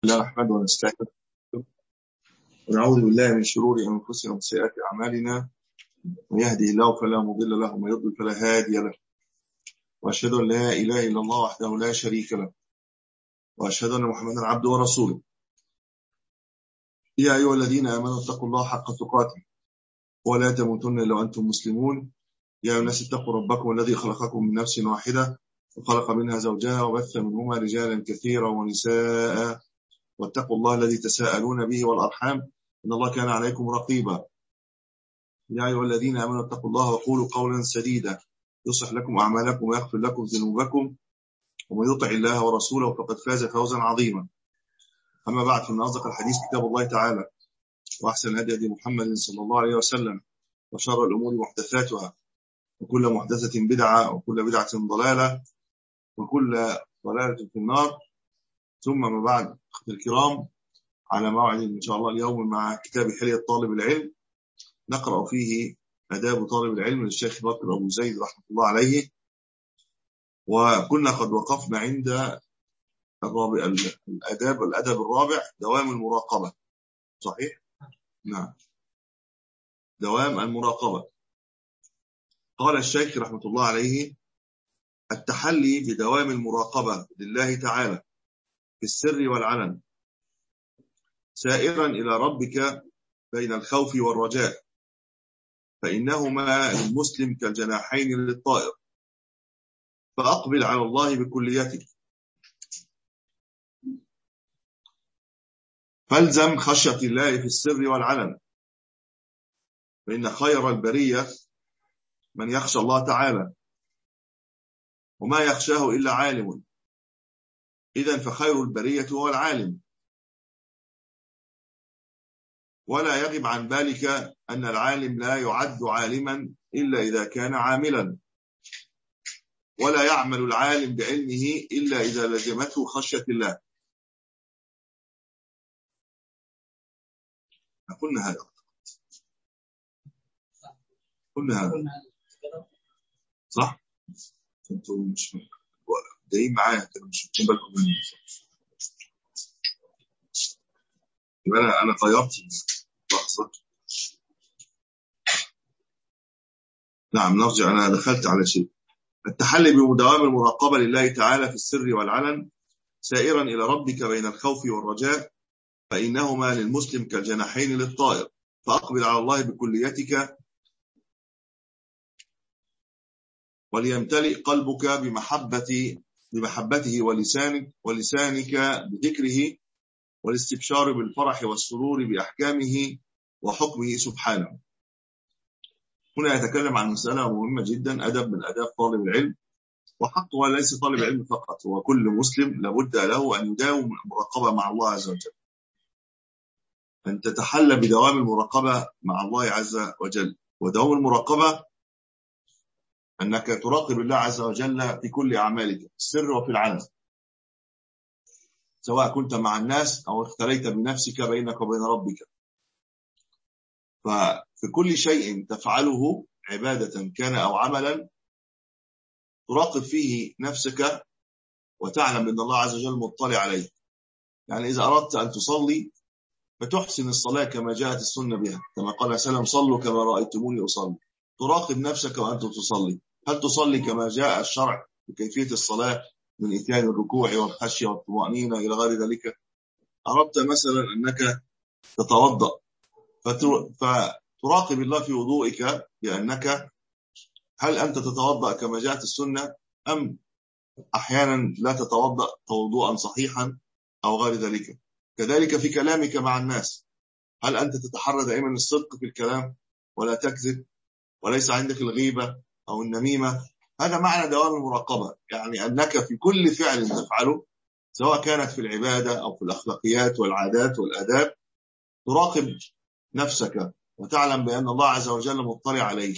لا نحمد ونستعين ونعوذ بالله من شرور أنفسنا ومن سيئات أعمالنا. من يهده الله فلا مضل له ومن يضلل فلا هادي له، وأشهد أن لا إله إلا الله وحده لا شريك له، وأشهد أن محمدا عبده ورسوله. يا أيها الذين آمنوا اتقوا الله حق تقاته ولا تموتن إلا وأنتم مسلمون. يا أيها الناس اتقوا ربكم الذي خلقكم من نفس واحدة وخلق منها زوجها وبث منهما رجالا كثيرا ونساء، واتقوا الله الذي تساءلون به والأرحام إن الله كان عليكم رقيبا. يا أيها الذين آمنوا اتقوا الله وقولوا قولا سديدا يصلح لكم أعمالكم ويغفر لكم ذنوبكم، ومن يطع الله ورسوله فقد فاز فوزا عظيما. أما بعد، فإن أصدق الحديث كتاب الله تعالى، وأحسن الهدي هدي محمد صلى الله عليه وسلم، وشر الأمور محدثاتها، وكل محدثة بدعة، وكل بدعة ضلالة، وكل ضلالة في النار. ثم ما بعد، أخوتي الكرام، على موعد إن شاء الله اليوم مع كتاب حلية طالب العلم، نقرأ فيه آداب طالب العلم للشيخ بكر أبو زيد رحمة الله عليه. وكنا قد وقفنا عند الأدب الرابع، دوام المراقبة. صحيح؟ نعم، دوام المراقبة. قال الشيخ رحمة الله عليه: التحلي بدوام المراقبة لله تعالى في السر والعلن، سائرا إلى ربك بين الخوف والرجاء، فإنهما للمسلم كالجناحين للطائر، فأقبل على الله بكليتك، فالزم خشية الله في السر والعلن، فإن خير البرية من يخشى الله تعالى، وما يخشاه إلا عالم، إذن فخير البرية هو العالم. ولا يغب عن بالك أن العالم لا يعد عالما إلا إذا كان عاملا، ولا يعمل العالم بعلمه إلا إذا لزمته خشية الله. قلنا هذا صح؟ انتم مش جايين معايا، مش واخدين بالكم مني. انا غيرت لحظه. نعم، نرجع. انا دخلت على شيء. التحلي بدوام المراقبه لله تعالى في السر والعلن، سائرا الى ربك بين الخوف والرجاء، فانهما للمسلم كالجناحين للطائر، فاقبل على الله بكليتك، وليمتلئ قلبك بمحبته ولسانك بذكره، والاستبشار بالفرح والسرور بأحكامه وحكمه سبحانه. هنا يتكلم عن مسألة مهمة جدا، أدب من أداب طالب العلم، وحقه ليس طالب العلم فقط، وكل مسلم لابد له أن يداوم المراقبة مع الله عز وجل، أن تتحلى بدوام المراقبة مع الله عز وجل. ودوام المراقبة أنك تراقب الله عز وجل في كل أعمالك، في السر وفي العلن، سواء كنت مع الناس أو اختليت بنفسك بينك وبين ربك. ففي كل شيء تفعله، عبادة كان أو عملا، تراقب فيه نفسك وتعلم أن الله عز وجل مطلع عليك. يعني إذا أردت أن تصلي فتحسن الصلاة كما جاءت السنة بها، كما قال سلام: صلوا كما رأيتموني أصلي. تراقب نفسك وأنت تصلي، هل تصلي كما جاء الشرع بكيفية الصلاة من إتيان الركوع والخشية والطمأنينة إلى غير ذلك؟ أردت مثلا أنك تتوضأ، فتراقب الله في وضوئك، بأنك هل أنت تتوضأ كما جاءت السنة، أم أحيانا لا تتوضأ توضؤا صحيحا أو غير ذلك. كذلك في كلامك مع الناس، هل أنت تتحرى دائما الصدق في الكلام ولا تكذب، وليس عندك الغيبة أو النميمة؟ هذا معنى دوام المراقبة، يعني أنك في كل فعل تفعله، سواء كانت في العبادة أو في الأخلاقيات والعادات والآداب، تراقب نفسك وتعلم بأن الله عز وجل مطلع عليه،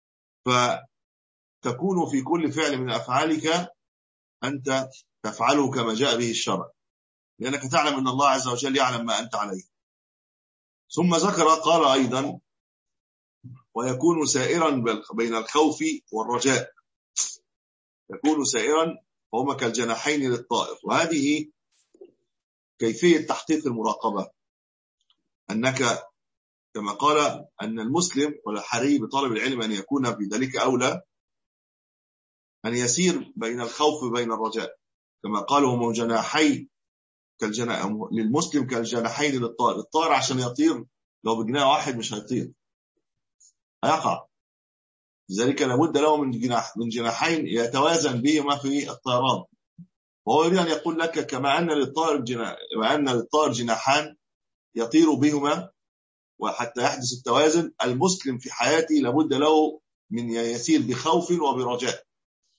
فتكون في كل فعل من أفعالك أنت تفعله كما جاء به الشرع، لأنك تعلم أن الله عز وجل يعلم ما أنت عليه. ثم ذكر قال أيضا: ويكون سائرا بين الخوف والرجاء، يكون سائرا وهما كالجناحين للطائر. وهذه كيفية تحقيق المراقبة، أنك كما قال أن المسلم والحري بطالب العلم أن يكون بذلك أولى أن يسير بين الخوف وبين الرجاء، كما قالوا هم جناحي للمسلم كالجناحين للطائر. الطائر عشان يطير لو بجناح واحد مش هيطير، هيقع. لذلك لابد له من جناحين يتوازن بهما في الطيران. وهو يريد أن يقول لك كما أن للطائر جناحان يطير بهما وحتى يحدث التوازن، المسلم في حياته لابد له من يسير بخوف وبرجاء.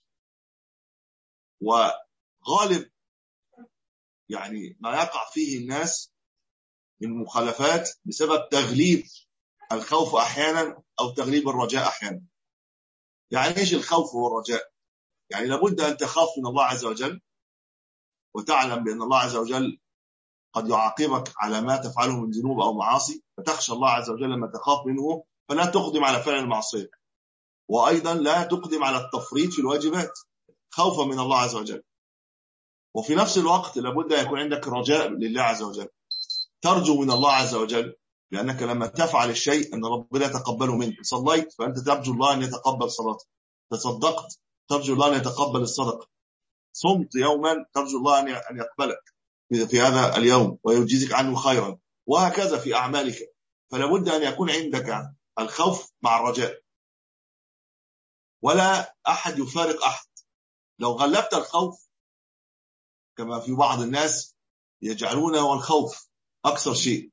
وغالب يعني ما يقع فيه الناس من مخالفات بسبب تغليب الخوف أحيانا أو تغليب الرجاء أحيانا. يعني إيش الخوف والرجاء؟ يعني لابد أن تخاف من الله عز وجل وتعلم بأن الله عز وجل قد يعاقبك على ما تفعله من ذنوب أو معاصي، فتخشى الله عز وجل لما تخاف منه فلا تقدم على فعل المعصية، وأيضا لا تقدم على التفريط في الواجبات خوفا من الله عز وجل. وفي نفس الوقت لابد أن يكون عندك رجاء لله عز وجل، ترجو من الله عز وجل لأنك لما تفعل الشيء أن ربنا يتقبله منك. صليت فأنت ترجو الله أن يتقبل صلاتك، تصدقت ترجو الله أن يتقبل الصدقة، صمت يوما ترجو الله أن يقبلك في هذا اليوم ويجزيك عنه خيرا، وهكذا في أعمالك. فلا بد أن يكون عندك الخوف مع الرجاء، ولا أحد يفارق أحد. لو غلبت الخوف كما في بعض الناس يجعلونه الخوف أكثر شيء،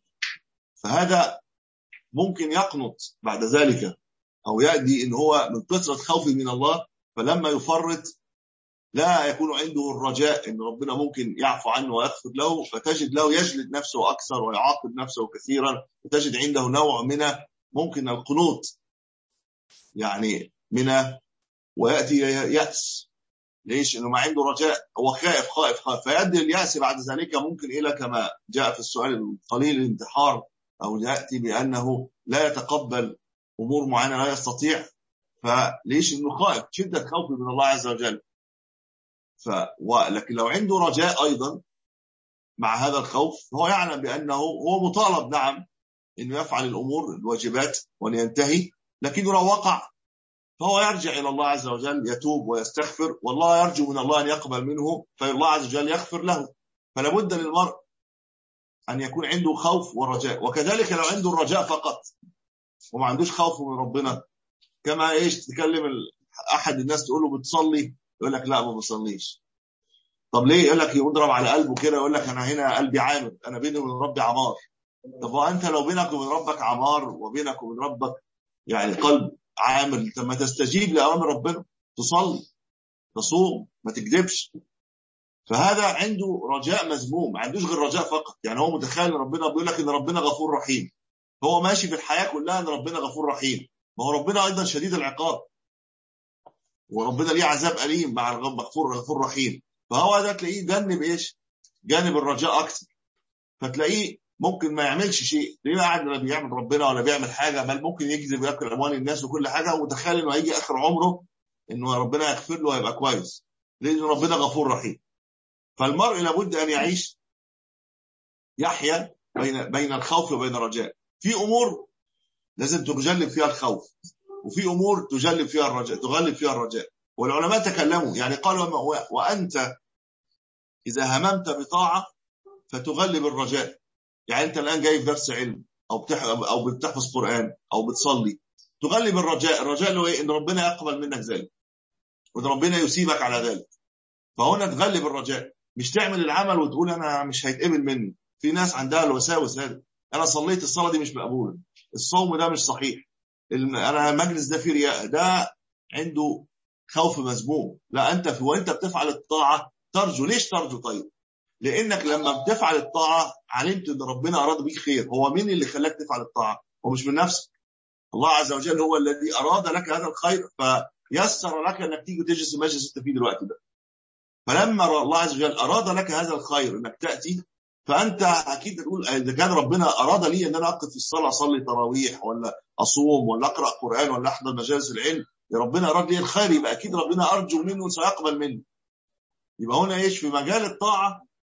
فهذا ممكن يقنط بعد ذلك أو يأتي إن هو من كثرة خوفه من الله، فلما يفرط لا يكون عنده الرجاء إن ربنا ممكن يعفو عنه ويغفر له، فتجد له يجلد نفسه أكثر ويعاقب نفسه كثيرا، وتجد عنده نوع من ممكن القنوط يعني منه، ويأتي يأس. ليش؟ إنه ما عنده رجاء، هو خائف فيؤدي اليأس بعد ذلك ممكن إلى كما جاء في السؤال القليل الانتحار، أو يأتي بأنه لا يتقبل أمور معينة لا يستطيع. فليش؟ إنه خائف، شدة خوفه من الله عز وجل. لكن لو عنده رجاء أيضا مع هذا الخوف، هو يعلم بأنه هو مطالب نعم إنه يفعل الأمور الواجبات وأن ينتهي، لكنه لو وقع فهو يرجع إلى الله عز وجل يتوب ويستغفر، والله يرجو من الله أن يقبل منه فالله عز وجل يغفر له. فلا بد للمرء أن يكون عنده خوف ورجاء. وكذلك لو عنده الرجاء فقط وما عندوش خوف من ربنا، كما تكلم أحد الناس تقول له بتصلي، يقول لك لا ما بصليش. طب ليه؟ يقول لك يضرب على قلبه كده، يقول لك أنا هنا قلبي عامر، أنا بيني وبين ربي عمار. طب وأنت لو بينك وبين ربك عمار وبينك وبين ربك يعني قلب عامر، لما تستجيب لأوامر ربنا، تصلي تصوم ما تكذبش. فهذا عنده رجاء مذموم، ما عندوش غير رجاء فقط. يعني هو متخيل ربنا بيقول لك ان ربنا غفور رحيم، هو ماشي في الحياة كلها ان ربنا غفور رحيم. ما هو ربنا ايضا شديد العقاب، وربنا ليه عذاب أليم مع غفور رحيم. فهو ده تلاقيه جانب الرجاء اكثر. فتلاقيه ممكن ما يعملش شيء، ليه قاعد لا بيعمل ربنا ولا بيعمل حاجة، بل ممكن يكذب وياكل اموال الناس وكل حاجة، ومتخيل انه هيجي اخر عمره انه ربنا يغفر له ويبقى كويس، لان ربنا غفور رحيم. فالمرء لابد ان يحيا بين الخوف وبين الرجاء. في امور لازم تجلب فيها الخوف، وفي امور تغلب فيها الرجاء. والعلماء تكلموا يعني قالوا وانت اذا هممت بطاعه فتغلب الرجاء. يعني انت الان جاي في درس علم او بتحفظ قران او بتصلي، تغلب الرجاء. الرجاء اللي هو ايه؟ ان ربنا يقبل منك ذلك وان ربنا يسيبك على ذلك. فهنا تغلب الرجاء، مش تعمل العمل وتقول انا مش هيتقبل مني. في ناس عندها الوساوس هذا، انا صليت الصلاه دي مش مقبوله، الصوم ده مش صحيح، انا المجلس ده فيه رياء، ده عنده خوف مذموم. لا، انت وانت بتفعل الطاعه ترجو. ليش ترجو؟ طيب لانك لما بتفعل الطاعه علمت ان ربنا اراد بيك خير. هو مين اللي خلاك تفعل الطاعه؟ هو مش من نفسك، الله عز وجل هو الذي اراد لك هذا الخير، فيسر لك انك تيجي تجلس المجلس انت فيه دلوقتي ده. فلما الله عز وجل اراد لك هذا الخير انك تاتي، فانت اكيد تقول اذا كان ربنا اراد لي ان انا اقف في الصلاه اصلي تراويح ولا اصوم ولا اقرا قران ولا احضر مجالس العلم، يا ربنا اراد لي الخير، يبقى اكيد ربنا ارجو منه سيقبل مني. يبقى هنا في مجال الطاعه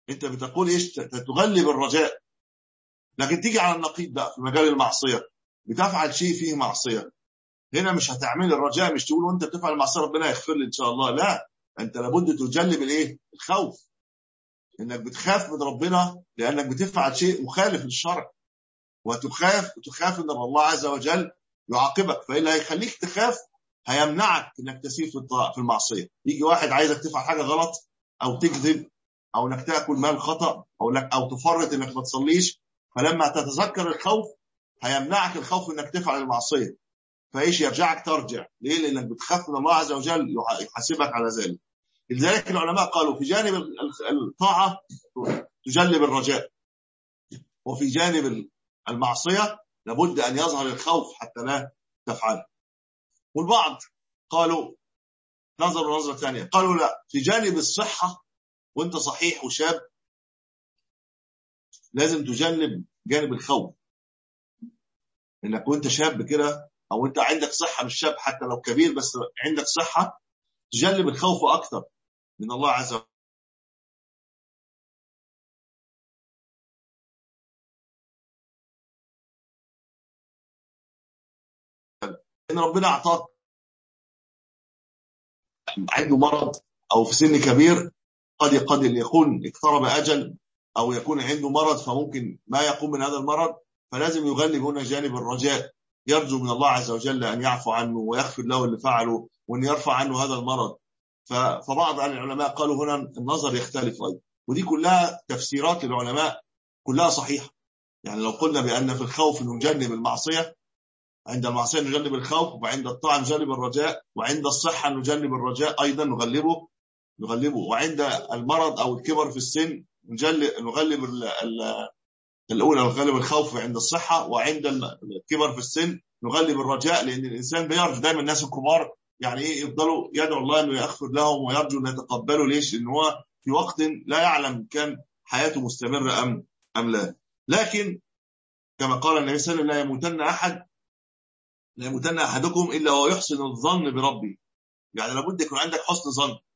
انت بتقول ايش؟ تغلب الرجاء. لكن تيجي على النقيض بقى في مجال المعصيه، بتفعل شيء فيه معصيه، هنا مش هتعمل الرجاء، مش تقول وانت بتفعل المعصيه ربنا يغفر لي ان شاء الله، لا، انت لابد تجلب الايه؟ الخوف، انك بتخاف من ربنا لانك بتفعل شيء مخالف للشرع، وتخاف ان الله عز وجل يعاقبك. فاللي هيخليك تخاف هيمنعك انك تسير في المعصيه. يجي واحد عايزك تفعل حاجه غلط، او تكذب، او انك تاكل مال خطا، او تفرط انك ما تصليش، فلما تتذكر الخوف هيمنعك الخوف انك تفعل المعصيه، فايش يرجعك ترجع ليه؟ لانك بتخاف من الله عز وجل يحاسبك على ذلك. لذلك العلماء قالوا في جانب الطاعه تجلب الرجاء، وفي جانب المعصيه لابد ان يظهر الخوف حتى لا تفعله. والبعض قالوا نظرة ثانية، قالوا لا، في جانب الصحة وانت صحيح وشاب لازم تجنب جانب الخوف، انك وانت شاب كده او انت عندك صحة، مش شاب حتى لو كبير بس عندك صحة، تجنب الخوف اكثر من الله عز وجل. ان ربنا اعطاك عنده مرض او في سن كبير، قد يكون اقترب اجل، او يكون عنده مرض فممكن ما يقوم من هذا المرض، فلازم يغلب هنا جانب الرجاء، يرجو من الله عز وجل ان يعفو عنه ويغفر له اللي فعله وان يرفع عنه هذا المرض. فبعض العلماء قالوا هنا النظر يختلف ايضا، ودي كلها تفسيرات للعلماء كلها صحيحه. يعني لو قلنا بان في الخوف نجنب المعصيه، عند المعصيه نجنب الخوف، وعند الطاعه نجنب الرجاء، وعند الصحه نجنب الرجاء ايضا نغلبه، وعند المرض او الكبر في السن نغلب الاولى، نغلب الخوف عند الصحه، وعند الكبر في السن نغلب الرجاء، لان الانسان بيرجو دايما، الناس الكبار يعني ايه يفضلوا يدعوا الله انه يغفر لهم ويرجو ان يتقبلوا. ليش؟ لان هو في وقت لا يعلم كان حياته مستمره ام لا. لكن كما قال النبي صلى الله عليه وسلم لا يموتن احدكم الا ويحسن الظن بربه. يعني لابد يكون عندك حسن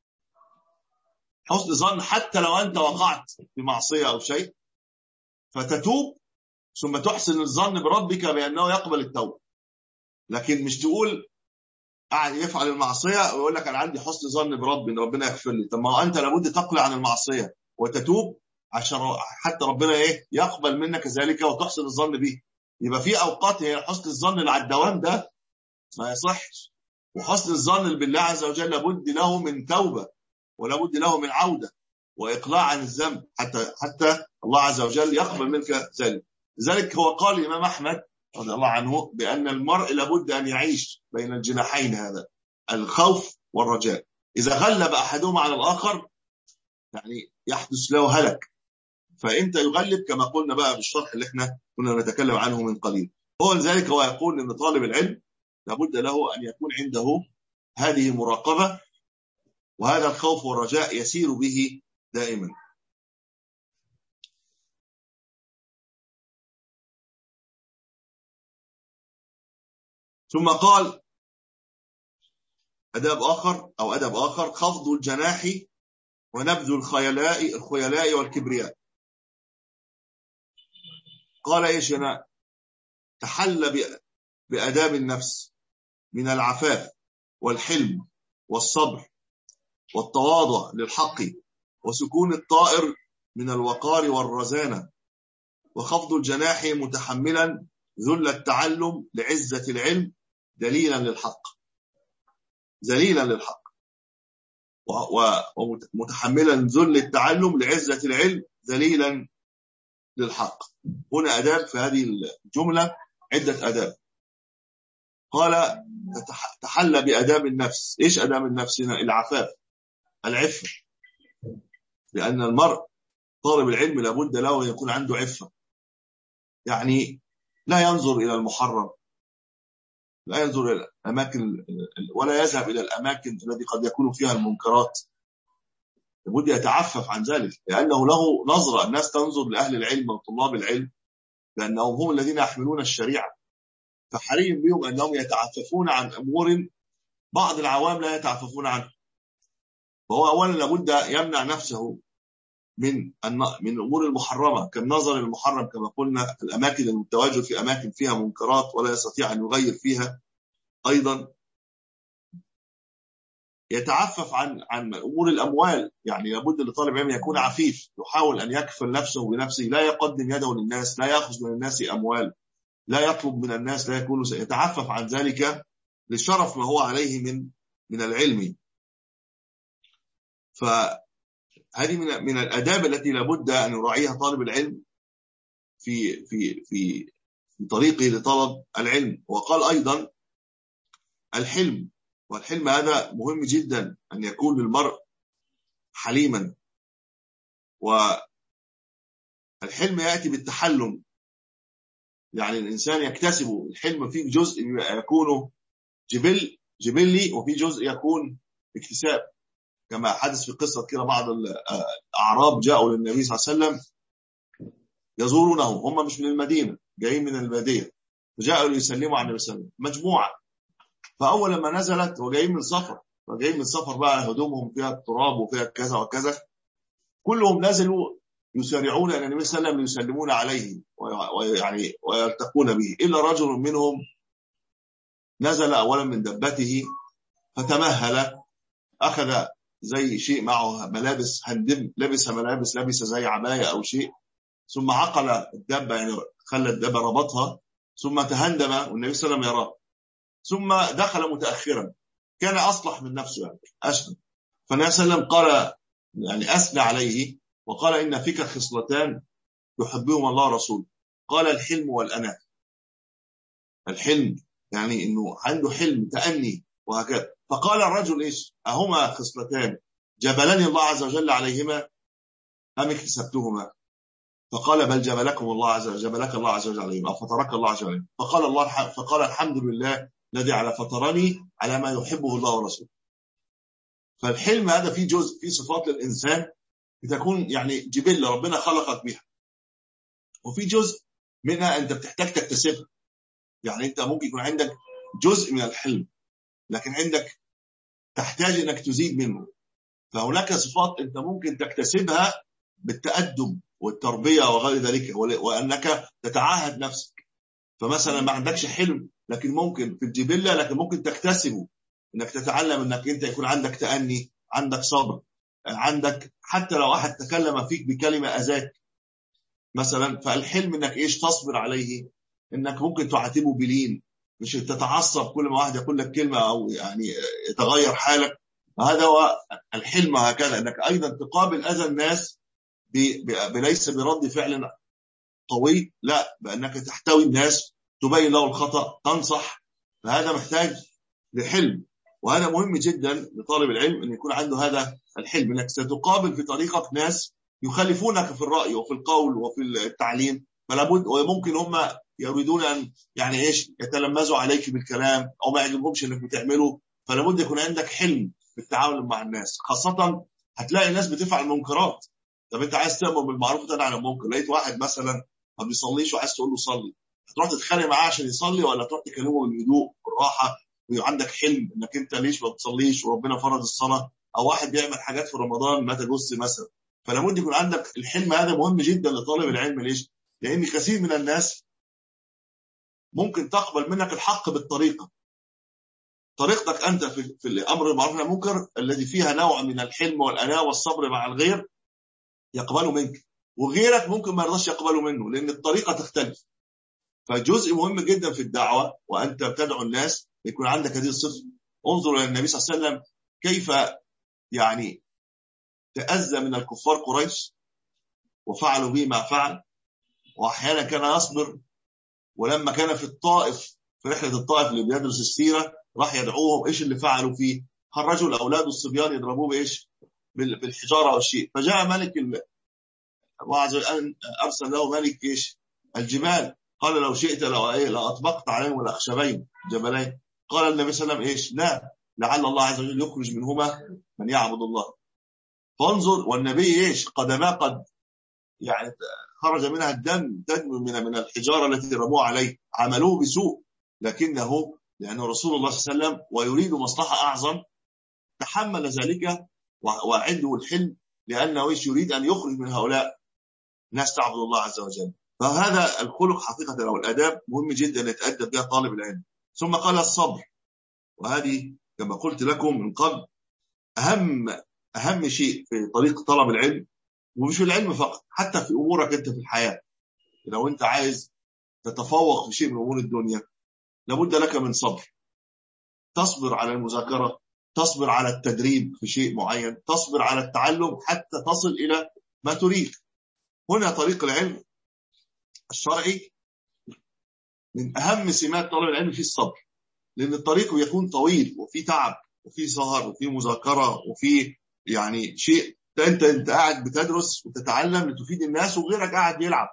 ظن حتى لو أنت وقعت في معصية أو شيء، فتتوب ثم تحسن الظن بربك بأنه يقبل التوبة. لكن مش تقول قاعد يفعل المعصية ويقول لك أنا عندي حسن ظن بربي إن ربنا يغفر لي. طب ما هو أنت لابد تقلع عن المعصية وتتوب عشان حتى ربنا يقبل منك ذلك وتحسن الظن به. يبقى في أوقات هي حسن الظن اللي على الدوام ده ما يصحش، وحسن الظن بالله عز وجل لابد له من توبة، ولابد له من عودة وإقلاع عن الذنب حتى الله عز وجل يقبل منك ذلك. لذلك هو قال الإمام أحمد رضي الله عنه بأن المرء لابد أن يعيش بين الجناحين، هذا الخوف والرجاء. إذا غلب أحدهما على الآخر يعني يحدث له هلك، فإنت يغلب كما قلنا بقى بالشرح اللي احنا كنا نتكلم عنه من قليل. هو لذلك هو يقول أن طالب العلم لابد له أن يكون عنده هذه المراقبة، وهذا الخوف والرجاء يسير به دائما. ثم قال أدب آخر خفض الجناح ونبذ الخيلاء والكبرياء. قال إيش هنا؟ تحل بأداب النفس من العفاف والحلم والصبر والتواضع للحق وسكون الطائر من الوقار والرزانة، وخفض الجناح متحملا ذل التعلم لعزة العلم دليلا للحق ومتحملا ذل التعلم لعزة العلم دليلا للحق. هنا أداب في هذه الجملة، عدة أداب. قال تحلى بأداب النفس. إيش أداب النفس هنا؟ العفاف، العفة، لأن المرء طالب العلم لابد له أن يكون عنده عفة، يعني لا ينظر إلى المحرم، لا ينظر إلى الأماكن، ولا يذهب إلى الأماكن التي قد يكون فيها المنكرات، لابد يتعفف عن ذلك، لأنه له نظرة. الناس تنظر لأهل العلم وطلاب العلم لأنهم هم الذين يحملون الشريعة، فحري بهم أنهم يتعففون عن أمور بعض العوام لا يتعففون عنها. فهو أولا لابد يمنع نفسه من الأمور المحرمة كالنظر المحرم كما قلنا، الأماكن التواجد في أماكن فيها منكرات ولا يستطيع أن يغير فيها. أيضا يتعفف عن أمور الأموال، يعني لابد لطالب علم يكون عفيف، يحاول أن يكفل نفسه بنفسه، لا يقدم يده للناس، لا يأخذ من الناس أموال، لا يطلب من الناس، لا يكون يتعفف عن ذلك لشرف ما هو عليه من العلم. فهذه من الآداب التي لابد أن يراعيها طالب العلم في طريقه لطلب العلم. وقال أيضا الحلم، والحلم هذا مهم جدا، أن يكون للمرء حليما. والحلم يأتي بالتحلم، يعني الإنسان يكتسبه. الحلم فيه جزء يكون جبلي وفي جزء يكون اكتساب، كما حدث في قصة كده بعض الأعراب جاءوا للنبي صلى الله عليه وسلم يزورونه، هم مش من المدينة، جايين من البادية، فجاءوا ليسلموا على النبي صلى الله عليه وسلم مجموعة. فأول لما نزلت وجايين من سفر، فجايين من سفر بقى هدومهم فيها التراب وفيها كذا وكذا، كلهم نزلوا يسارعون إلى النبي صلى الله عليه وسلم ليسلمون عليه ويعني ويلتقون به، إلا رجل منهم نزل أولا من دبته فتمهل، أخذ زي شيء معه ملابس هندم، لبس زي عباية أو شيء، ثم عقل الدبة، يعني خلى الدبة ربطها، ثم تهندم والنبي صلى الله عليه وسلم يراه، ثم دخل متأخرا، كان أصلح من نفسه يعني أشهد. فالنبي صلى الله عليه وسلم قال يعني أثنى عليه وقال إن فيك خصلتان يحبهم الله ورسوله، قال الحلم والأناة. الحلم يعني إنه عنده حلم تأني وهكذا. فقال الرجل إيش أهما خصلتان جبلني الله عز وجل عليهما أم اكتسبتهما؟ فقال بل جبلك الله عز وجل عليهما، فطرك الله عز وجل. فقال الحمد لله الذي على فطرني على ما يحبه الله ورسوله. فالحلم هذا فيه جزء، فيه صفات للإنسان بتكون يعني جبلة ربنا خلقك بها، وفي جزء منها أنت بتحتاج تكتسبها. يعني أنت ممكن يكون عندك جزء من الحلم لكن عندك تحتاج أنك تزيد منه. فهناك صفات أنت ممكن تكتسبها بالتأدب والتربية وغير ذلك، وأنك تتعاهد نفسك. فمثلا ما عندكش حلم لكن ممكن في الجبلة، لكن ممكن تكتسبه، انك تتعلم انك انت يكون عندك تأني، عندك صبر، عندك حتى لو احد تكلم فيك بكلمة اذاك مثلا، فالحلم انك ايش تصبر عليه، انك ممكن تعاتبه بلين، مش تتعصب كل ما واحد يقول لك كلمة او يعني يتغير حالك. هذا هو الحلم. هكذا انك ايضا تقابل اذى الناس ليس برد فعل قوي، لا، بانك تحتوي الناس، تبين له الخطأ، تنصح. فهذا محتاج لحلم، وهذا مهم جدا لطالب العلم أن يكون عنده هذا الحلم، أنك ستقابل في طريقك ناس يخالفونك في الرأي وفي القول وفي التعليم، فلابد، وممكن هم يريدون أن يعني إيش يتلمزوا عليك بالكلام أو ما يعجبهمش أنك بتعمله. فلابد يكون عندك حلم في التعامل مع الناس، خاصة هتلاقي الناس بتفعل منكرات. طب أنت عايز تأمر بالمعروف وتنهى عن المنكر، لقيت واحد مثلا ما بيصليش وعايز تقول له صلي، هتروح تتخانق معاه عشان يصلي ولا تروح تكلمه بالهدوء والراحة وعندك حلم انك انت ليش ما بتصليش وربنا فرض الصلاة؟ او واحد بيعمل حاجات في رمضان ما تجوز مثلا. فلابد يكون عندك الحلم. هذا مهم جدا لطالب العلم. ليش؟ لان كثير من الناس ممكن تقبل منك الحق بالطريقة، طريقتك انت في الامر بالمعروف والنهي عن المنكر الذي فيها نوع من الحلم والاناه والصبر مع الغير، يقبله منك، وغيرك ممكن ما يرضاش يقبله منه لان الطريقة تختلف. فجزء مهم جدا في الدعوة وأنت بتدعو الناس يكون عندك هذه الصفة. انظر إلى النبي صلى الله عليه وسلم كيف يعني تأذى من الكفار قريش وفعلوا به ما فعل، وأحيانا كان يصبر. ولما كان في الطائف، في رحلة الطائف اللي بيدرس السيرة، راح يدعوهم إيش اللي فعلوا فيه؟ خرجوا الأولاد والصبيان يضربوه بإيش؟ بالحجارة والشيء. فجاء ملك أرسل له ملك إيش؟ الجبال، قال لو شئت لأطبقت عليهم الأخشبين جبلين. قال النبي صلى الله عليه وسلم إيش؟ لا، لعل الله عز وجل يخرج منهما من يعبد الله. فانظر، والنبي إيش؟ قدما قد يعني خرج منها الدم من الحجارة التي رموها عليه، عملوه بسوء، لكنه لأنه رسول الله صلى الله عليه وسلم ويريد مصلحة أعظم تحمل ذلك وعنده الحلم لأنه يريد أن يخرج من هؤلاء ناس تعبد الله عز وجل. فهذا الخلق حقيقة أو الآداب مهم جدا يتأدب بها طالب العلم. ثم قال الصبر، وهذه كما قلت لكم من قبل أهم شيء في طريق طلب العلم، ومش في العلم فقط، حتى في أمورك أنت في الحياة. لو أنت عايز تتفوق في شيء من أمور الدنيا لابد لك من صبر. تصبر على المذاكرة، تصبر على التدريب في شيء معين، تصبر على التعلم حتى تصل إلى ما تريد. هنا طريق العلم الشرعي من أهم سمات طلب العلم في الصبر، لأن الطريق يكون طويل وفي تعب وفي سهر وفي مذاكرة وفي يعني شيء. أنت قاعد بتدرس وتتعلم لتفيد الناس وغيرك قاعد يلعب،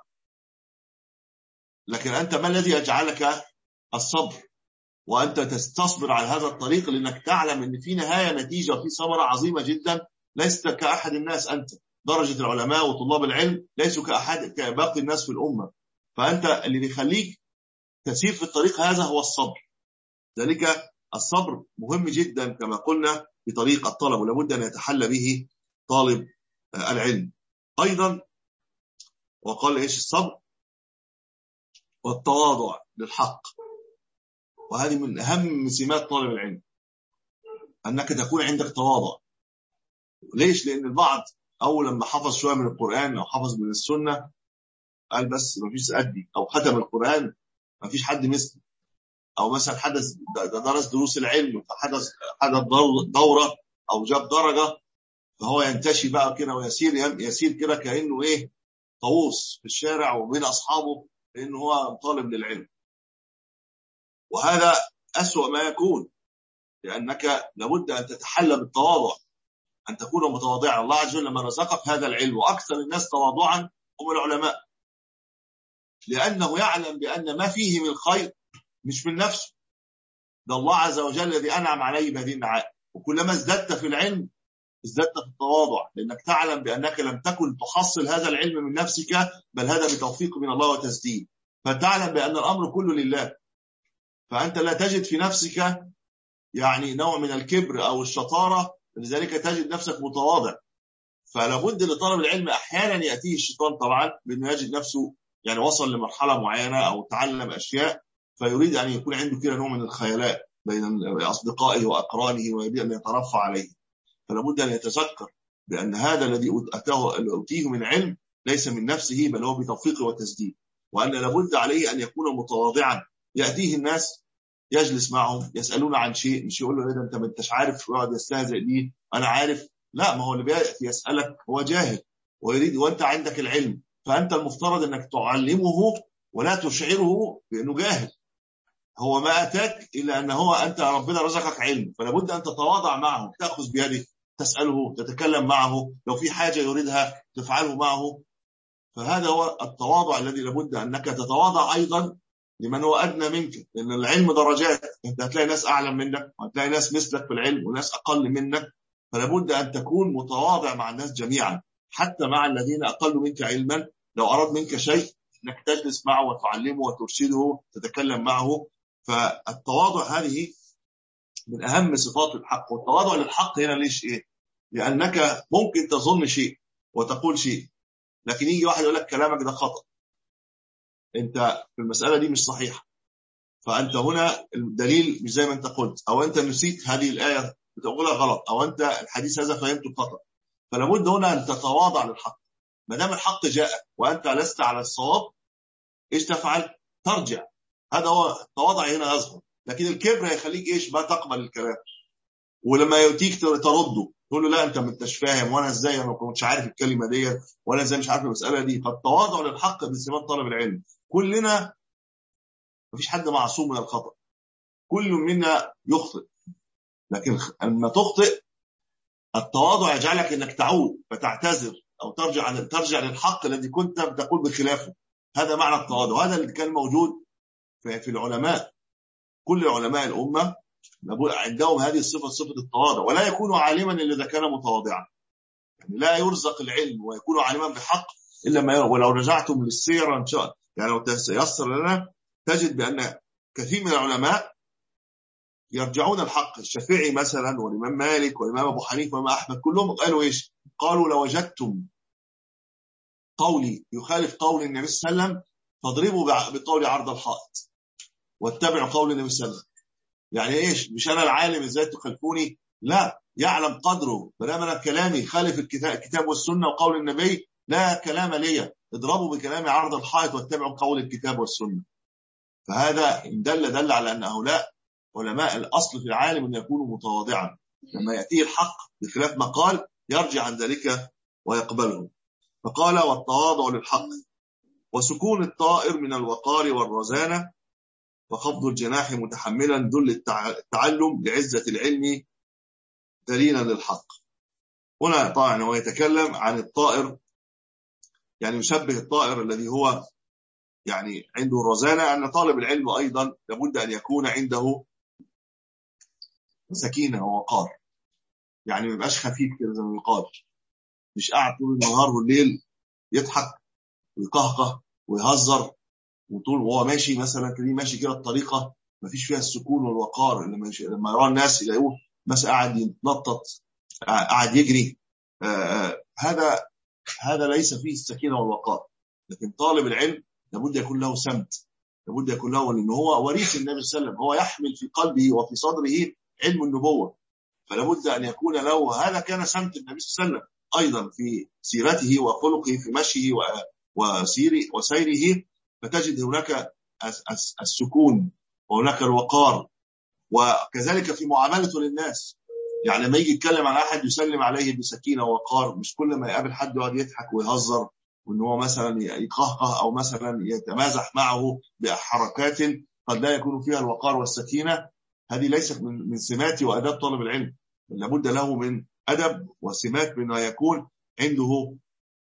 لكن أنت ما الذي يجعلك الصبر وأنت تصبر على هذا الطريق؟ لأنك تعلم أن في نهاية نتيجة وفي ثمرة عظيمة جدا. لست كأحد الناس، أنت درجة العلماء وطلاب العلم ليسوا كباقي الناس في الأمة. فأنت اللي بيخليك تسير في الطريق هذا هو الصبر. ذلك الصبر مهم جدا كما قلنا في طريق الطلب، ولابد أن يتحلى به طالب العلم. أيضا وقال إيش الصبر والتواضع للحق، وهذه من أهم سمات طالب العلم، أنك تكون عندك تواضع. ليش؟ لأن البعض أول لما حفظ شوية من القرآن أو حفظ من السنة قال بس ما فيش أدي، أو ختم القرآن ما فيش حد مثله، أو مثلا حدث درس دروس العلم فحدث دورة أو جاب درجة، فهو ينتشي بقى كده ويسير كده كأنه إيه طاووس في الشارع وبين أصحابه، لأنه هو طالب للعلم. وهذا أسوأ ما يكون، لأنك لابد أن تتحلى بالتواضع، أن تكون متواضعا. الله عز وجل لما رزقك هذا العلم، وأكثر الناس تواضعا هم العلماء، لأنه يعلم بأن ما فيه من خير مش من نفسه، ده الله عز وجل الذي أنعم عليه بهذه النعائم. وكلما ازددت في العلم ازددت في التواضع، لأنك تعلم بأنك لم تكن تحصل هذا العلم من نفسك، بل هذا بتوفيق من الله وتسديد. فتعلم بأن الأمر كله لله، فأنت لا تجد في نفسك يعني نوع من الكبر أو الشطارة، لذلك تجد نفسك متواضع. فلابد لطالب العلم أحيانا يأتيه الشيطان طبعا بأنه يجد نفسه يعني وصل لمرحلة معينة أو تعلم أشياء، فيريد أن يكون عنده كده نوع من الخيلاء بين أصدقائه وأقرانه ويريد أن يترفع عليه. فلابد أن يتذكر بأن هذا الذي أوتيه من علم ليس من نفسه، بل هو بتوفيق وتسديد، وأن لابد عليه أن يكون متواضعا. يأتيه الناس يجلس معهم يسألون عن شيء، مش يقول له إيه ده أنت ما أنتش عارف، ويقعد يستهزئ بيه أنا عارف. لا، ما هو اللي بيأتي يسألك هو جاهل ويريد، وأنت عندك العلم، فأنت المفترض أنك تعلمه ولا تشعره بأنه جاهل. هو ما أتاك إلا أن هو أنت ربنا رزقك علم، فلابد أن تتواضع معه، تأخذ بيده، تسأله، تتكلم معه، لو في حاجة يريدها تفعله معه. فهذا هو التواضع الذي لابد أنك تتواضع أيضا لمن هو أدنى منك، لأن العلم درجات، أنت هتلاقي ناس أعلم منك وهتلاقي ناس مثلك في العلم وناس أقل منك، فلابد أن تكون متواضع مع الناس جميعا، حتى مع الذين أقل منك علما. لو أراد منك شيء أنك تجلس معه وتعلمه وترشده، تتكلم معه. فالتواضع هذه من أهم صفات الحق. والتواضع للحق هنا ليش إيه؟ لأنك ممكن تظن شيء وتقول شيء، لكن يجي واحد يقول لك كلامك ده خطأ، انت في المسألة دي مش صحيحة، فأنت هنا الدليل مش زي ما انت قلت، أو أنت نسيت هذه الآية بتقولها غلط، أو أنت الحديث هذا فهمته خطأ. فلابد هنا أن تتواضع للحق. ما دام الحق جاء وأنت لست على الصواب، إيش تفعل؟ ترجع. هذا هو التواضع هنا يظهر. لكن الكبر هيخليك إيش؟ ما تقبل الكلام، ولما يأتيك ترده تقول له لا أنت ما انتش فاهم، وأنا إزاي أنا ما كنتش عارف الكلمة دي، وأنا إزاي مش عارف المسألة دي. فالتواضع للحق من سمات طالب العلم. كلنا مفيش حد معصوم من الخطأ، كل منا يخطئ، لكن لما تخطئ التواضع يجعلك انك تعود فتعتذر او ترجع للحق الذي كنت بتقول بخلافه. هذا معنى التواضع، وهذا اللي كان موجود في العلماء. كل علماء الأمة عندهم هذه الصفة، صفة التواضع. ولا يكون عالما إلا إذا كان متواضعا، يعني لا يرزق العلم ويكون عالما بحق إلا ما يرى. ولو رجعتم للسيرة إن شاء الله، يعني لو تيسر لنا تجد بأن كثير من العلماء يرجعون الحق. الشافعي مثلا والإمام مالك والإمام أبو حنيفة والإمام أحمد كلهم قالوا إيش؟ قالوا لو وجدتم قولي يخالف قول النبي صلى الله عليه وسلم فاضربوا بقول عرض الحائط واتبعوا قول النبي صلى الله عليه وسلم. يعني إيش؟ مش أنا العالم إزاي تخالفوني؟ لا، يعلم قدره، ما أنا كلامي خالف الكتاب والسنة وقول النبي لا كلام لي، اضربوا بكلامي عرض الحائط واتبعوا قول الكتاب والسنة. فهذا إن دل على أن هؤلاء علماء. الأصل في العالم أن يكون متواضعا، لما يأتيه الحق بخلاف ما قال يرجع عن ذلك ويقبله. فقال والتواضع للحق وسكون الطائر من الوقار والرزانة وخفض الجناح متحملا ذل التعلم لعزة العلم دليلا للحق. هنا طبعا هو يتكلم عن الطائر، يعني يشبه الطائر الذي هو يعني عنده الرزانة، أن طالب العلم أيضا لابد أن يكون عنده سكينة ووقار، يعني ما يبقاش خفيف كده زي ما يقال، مش قاعد طول النهار والليل يضحك ويقهقه ويهزر، وطول وهو ماشي مثلا تلاقيه ماشي كده الطريقة ما فيش فيها السكون والوقار. لما يرى الناس يلاقوه مثلا قاعد يتنطط قاعد يجري، هذا ليس فيه السكينة والوقار. لكن طالب العلم لابد يكون له سمت، لابد يكون له، لأنه هو وريث النبي صلى الله عليه وسلم، هو يحمل في قلبه وفي صدره علم النبوة، فلابد أن يكون له هذا. كان سمت النبي صلى الله عليه وسلم أيضا في سيرته وخلقه، في مشيه وسيره، فتجد هناك السكون وهناك الوقار، وكذلك في معاملته للناس. يعني لما يجي يتكلم عن أحد يسلم عليه بسكينة ووقار، مش كل ما يقابل حد يقعد يضحك ويهزر وإن هو مثلا يقهقه أو مثلا يتمازح معه بحركات قد لا يكون فيها الوقار والسكينة. هذه ليست من سمات وأداب طالب العلم، لابد له من أدب وسمات من يكون عنده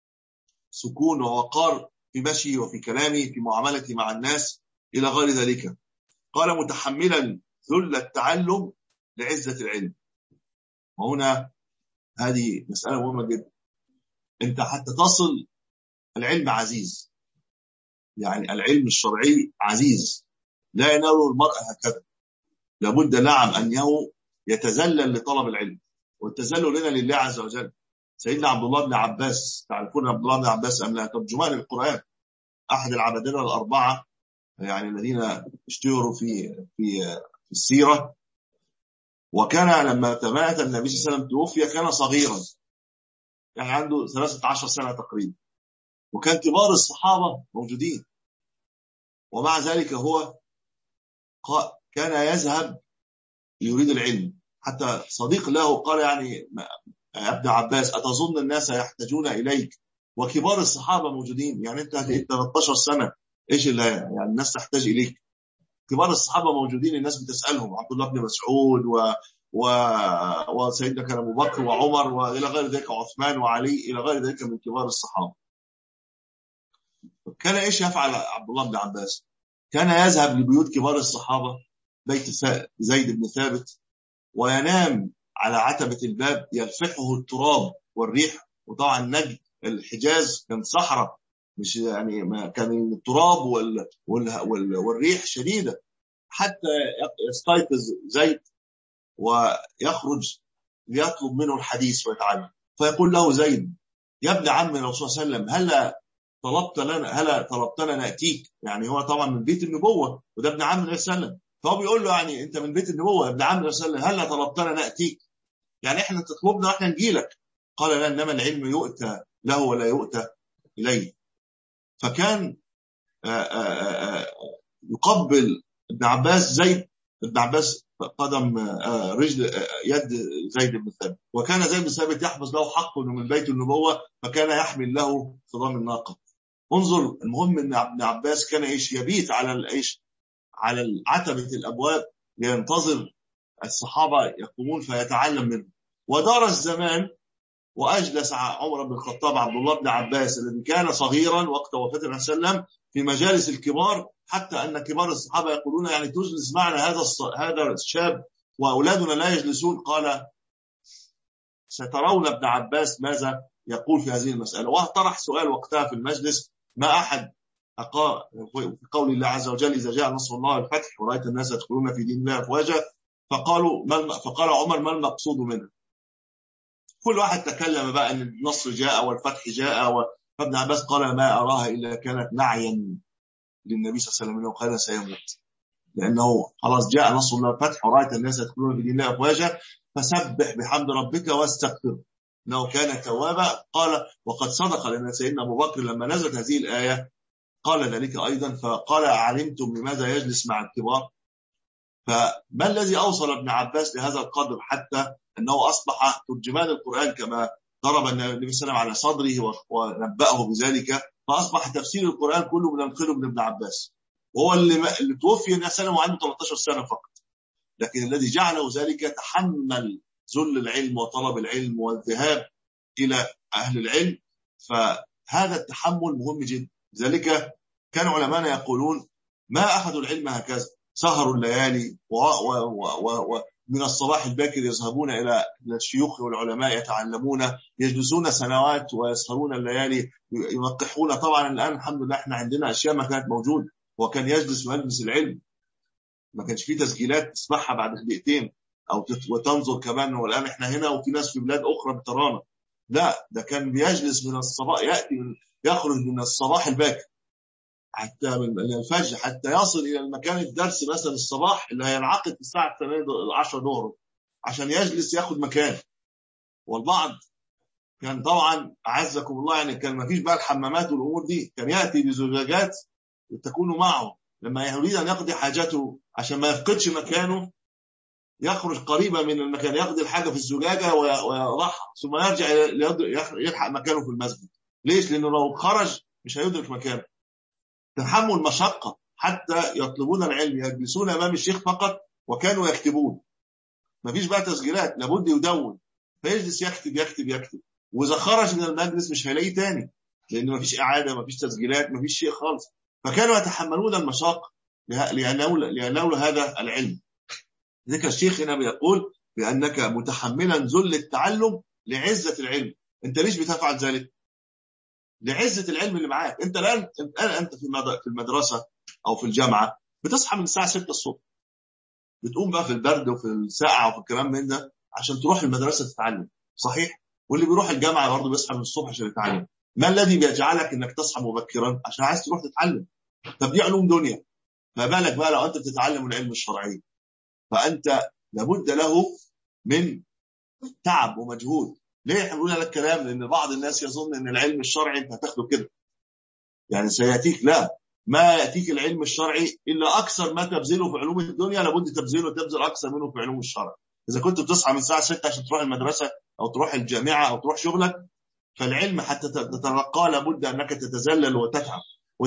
سكون ووقار في مشيه وفي كلامه في معاملته مع الناس إلى غير ذلك. قال متحملا ذل التعلم لعزة العلم. وهنا هذه مسألة مهمة جدا. أنت حتى تصل العلم عزيز، يعني العلم الشرعي عزيز لا ينال المرء هكذا، لابد نعم أنه يتذلل لطلب العلم، والتذلل لنا لله عز وجل. سيدنا عبد الله بن عباس، تعرفون عبد الله بن عباس أم لا؟ ترجمان القرآن، أحد العبادلة الأربعة يعني الذين اشتهروا في السيرة. وكان لما مات النبي صلى الله عليه وسلم توفي كان صغيرا، يعني عنده 13 سنة تقريبا، وكان كبار الصحابة موجودين، ومع ذلك هو كان يذهب يريد العلم. حتى صديق له قال يعني يا ابن عباس أتظن الناس يحتاجون إليك وكبار الصحابة موجودين؟ يعني أنت 13 سنة إيش اللي يعني الناس تحتاج إليك؟ كبار الصحابة موجودين، الناس بتسألهم، عبد الله بن مسعود وسيدنا كان أبو بكر وعمر وإلى غير ذلك، وعثمان وعلي إلى غير ذلك من كبار الصحابة. كان إيش يفعل عبد الله بن عباس؟ كان يذهب لبيوت كبار الصحابة، بيت زيد بن ثابت، وينام على عتبة الباب يلفحه التراب والريح. وطبعا نجد الحجاز كان صحراء، مش يعني ما كان التراب والريح شديدة، حتى يستيقظ زيد ويخرج ليطلب منه الحديث ويتعلم. فيقول له زيد يا ابن عم الرسول صلى الله عليه وسلم هلا طلبتنا نأتيك؟ يعني هو طبعا من بيت النبوة وده ابن عم النبي صلى الله عليه وسلم، فهو بيقول له يعني انت من بيت النبوة ابن عم النبي صلى الله عليه وسلم، هلا طلبتنا نأتيك؟ يعني احنا تطلبنا واحنا نجيلك. قال لا، انما العلم يؤتى له ولا يؤتى اليه. فكان يقبل ابن عباس زيد، ابن عباس قدم رجل يد زيد بن ثابت، وكان زيد بن ثابت يحفظ له حقه من بيت النبوة، فكان يحمل له خضام الناقة. انظر، المهم ان ابن عباس كان ايش يبيت على عتبة الابواب لينتظر الصحابة يقومون فيتعلم منه. ودار الزمان وأجلس عمر بن الخطاب عبد الله بن عباس الذي كان صغيرا وقت وفاة النبي صلى الله عليه وسلم في مجالس الكبار، حتى أن كبار الصحابة يقولون يعني تجلس معنا هذا الشاب وأولادنا لا يجلسون. قال سترون ابن عباس ماذا يقول في هذه المسألة. وطرح سؤال وقتها في المجلس ما أحد في قول الله عز وجل إذا جاء نصر الله والفتح ورأيت الناس يدخلون في دين الله أفواجا فقال عمر ما المقصود منها؟ كل واحد تكلم بقى ان النصر جاء والفتح جاء، فابن عباس قال ما اراها الا كانت نعيا للنبي صلى الله عليه وسلم انه قال سيموت، لانه خلاص جاء نصر الله والفتح ورايت الناس يدخلون في دين الله افواجا فسبح بحمد ربك واستغفر انه كان توابا. قال وقد صدق، لان سيدنا ابو بكر لما نزلت هذه الايه قال ذلك ايضا، فقال علمتم لماذا يجلس مع الكبار؟ فما الذي اوصل ابن عباس لهذا القدر حتى انه اصبح ترجمان القران، كما ضرب النبي صلى الله عليه وسلم على صدره ونبأه بذلك، فاصبح تفسير القران كله بننقله من ابن عباس، وهو اللي توفي سنه وعنده 13 سنه فقط، لكن الذي جعله ذلك تحمل ذل العلم وطلب العلم والذهاب الى اهل العلم، فهذا التحمل مهم جدا. لذلك كان علماءنا يقولون ما اخذوا العلم هكذا، سهروا الليالي ومن الصباح الباكر يذهبون إلى الشيوخ والعلماء يتعلمون، يجلسون سنوات ويسهرون الليالي ينقحون. طبعا الآن الحمد لله احنا عندنا أشياء ما كانت موجودة، وكان يجلس مجلس العلم ما كانش فيه تسجيلات تسمعها بعد دقيقتين أو وتنظر كمان، والآن احنا هنا وفي ناس في بلاد أخرى بترانا، لا ده كان بيجلس من الصباح، يخرج من الصباح الباكر حتى من الفجر حتى يصل إلى المكان الدرس مثلا الصباح اللي هينعقد في الساعة 10 ظهر عشان يجلس ياخد مكان. والبعض كان طبعا أعزكم الله يعني كان ما فيش بقى الحمامات والأمور دي، كان يأتي بزجاجات تكون معه لما يريد أن يقضي حاجته عشان ما يفقدش مكانه، يخرج قريبا من المكان يقضي الحاجة في الزجاجة ويضعها ثم يرجع يلحق مكانه في المسجد. ليش؟ لأنه لو خرج مش هيدرك مكانه. تحمل مشقة حتى يطلبون العلم، يجلسون أمام الشيخ فقط وكانوا يكتبون، ما فيش بقى تسجيلات، لابد يدون، فيجلس يكتب وإذا خرج من المجلس مش هيلاقيه تاني، لأن ما فيش إعادة، ما فيش تسجيلات، ما فيش شيء خالص. فكانوا يتحملون المشاق لينالوا هذا العلم. ذلك الشيخ هنا بيقول بأنك متحملا ذل التعلم لعزة العلم. أنت ليش بتفعل ذلك؟ لعزة العلم اللي معاك. أنت الآن أنت في المدرسة أو في الجامعة بتصحى من الساعة 6 الصبح، بتقوم بقى في البرد وفي الساعة وفي الكلام من ده عشان تروح المدرسة تتعلم، صحيح؟ واللي بيروح الجامعة برضه بيصحى من الصبح عشان يتعلم. ما الذي بيجعلك إنك تصحى مبكرا؟ عشان عايز تروح تتعلم. طب دي علوم دنيا، ما بالك بقى لو أنت بتتعلم العلم الشرعي؟ فأنت لابد له من تعب ومجهود. ليه احنا بنقول هذا الكلام؟ لأن بعض الناس يظن إن العلم الشرعي أنت هتاخده كده يعني سيأتيك، لا، ما يأتيك العلم الشرعي إلا أكثر ما تبذله في علوم الدنيا لابد تبذل أكثر منه في علوم الشرع. إذا كنت بتصحى من الساعة 6 عشان تروح المدرسة أو تروح الجامعة أو تروح شغلك، فالعلم حتى تتلقاه لابد أنك تتذلل وتتعب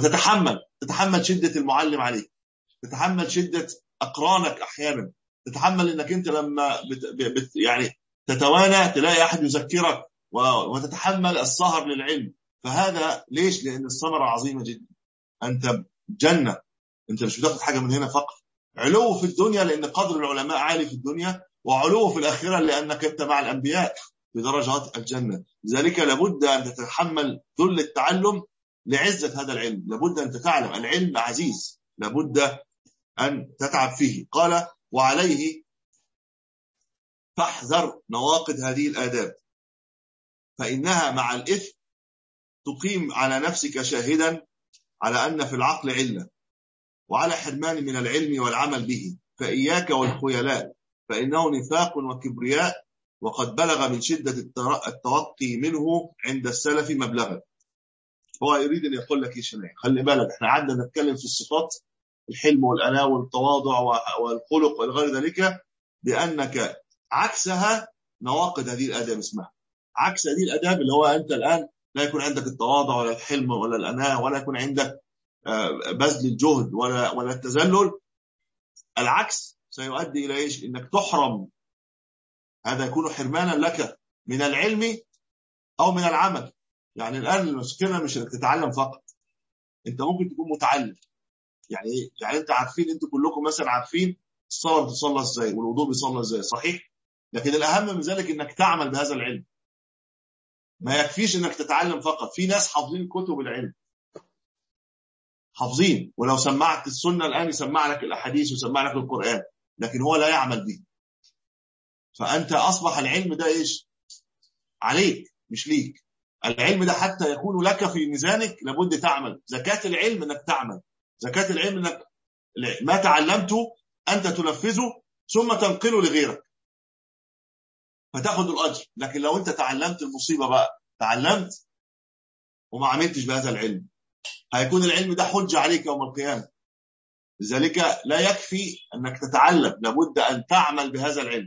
تتحمل شدة المعلم عليك، تتحمل شدة أقرانك أحيانا، تتحمل إنك أنت لما يعني تتوانى تلاقي أحد يذكرك، وتتحمل السهر للعلم. فهذا ليش؟ لأن الثمرة عظيمة جدا. أنت جنة، أنت مش بتاخد حاجة من هنا فقط. علو في الدنيا لأن قدر العلماء عالي في الدنيا، وعلو في الآخرة لأنك أنت مع الأنبياء بدرجات الجنة. لذلك لابد أن تتحمل ذل التعلم لعزة هذا العلم. لابد أن تتعلم العلم عزيز، لابد أن تتعب فيه. قال وعليه فاحذر نواقض هذه الآداب فإنها مع الإثم تقيم على نفسك شاهدا على أن في العقل علة، وعلى حرمان من العلم والعمل به، فإياك والخيلاء فإنه نفاق وكبرياء، وقد بلغ من شدة التوقي منه عند السلف مبلغا. هو يريد أن يقول لك إيش؟ خلي بالك احنا عندنا نتكلم في الصفات، الحلم والأناة والتواضع والخلق والغير ذلك، بأنك عكسها نواقض هذه الآداب. اسمها عكس هذه الآداب اللي هو أنت الآن لا يكون عندك التواضع ولا الحلم ولا الأناة، ولا يكون عندك بذل الجهد ولا التذلل. العكس سيؤدي إلى إيش؟ إنك تحرم. هذا يكون حرمانا لك من العلم أو من العمل. يعني الآن المشكلة مش إنك تتعلم فقط، أنت ممكن تكون متعلم. يعني إيه؟ يعني أنت عارفين، أنتوا كلكم مثلا عارفين الصلاة بتصلى إزاي والوضوء بيصلى إزاي، صحيح؟ لكن الأهم من ذلك إنك تعمل بهذا العلم. ما يكفيش إنك تتعلم فقط. في ناس حافظين كتب العلم، حافظين، ولو سمعت السنة الآن يسمع لك الأحاديث ويسمع لك القرآن، لكن هو لا يعمل به. فأنت أصبح العلم ده إيش؟ عليك مش ليك. العلم ده حتى يكون لك في ميزانك لابد تعمل. زكاة العلم انك تعمل، زكاة العلم انك ما تعلمته انت تنفذه ثم تنقله لغيرك فتاخد الاجر. لكن لو انت تعلمت المصيبة بقى، تعلمت وما عملتش بهذا العلم، هيكون العلم ده حجة عليك يوم القيامة. لذلك لا يكفي انك تتعلم، لابد ان تعمل بهذا العلم.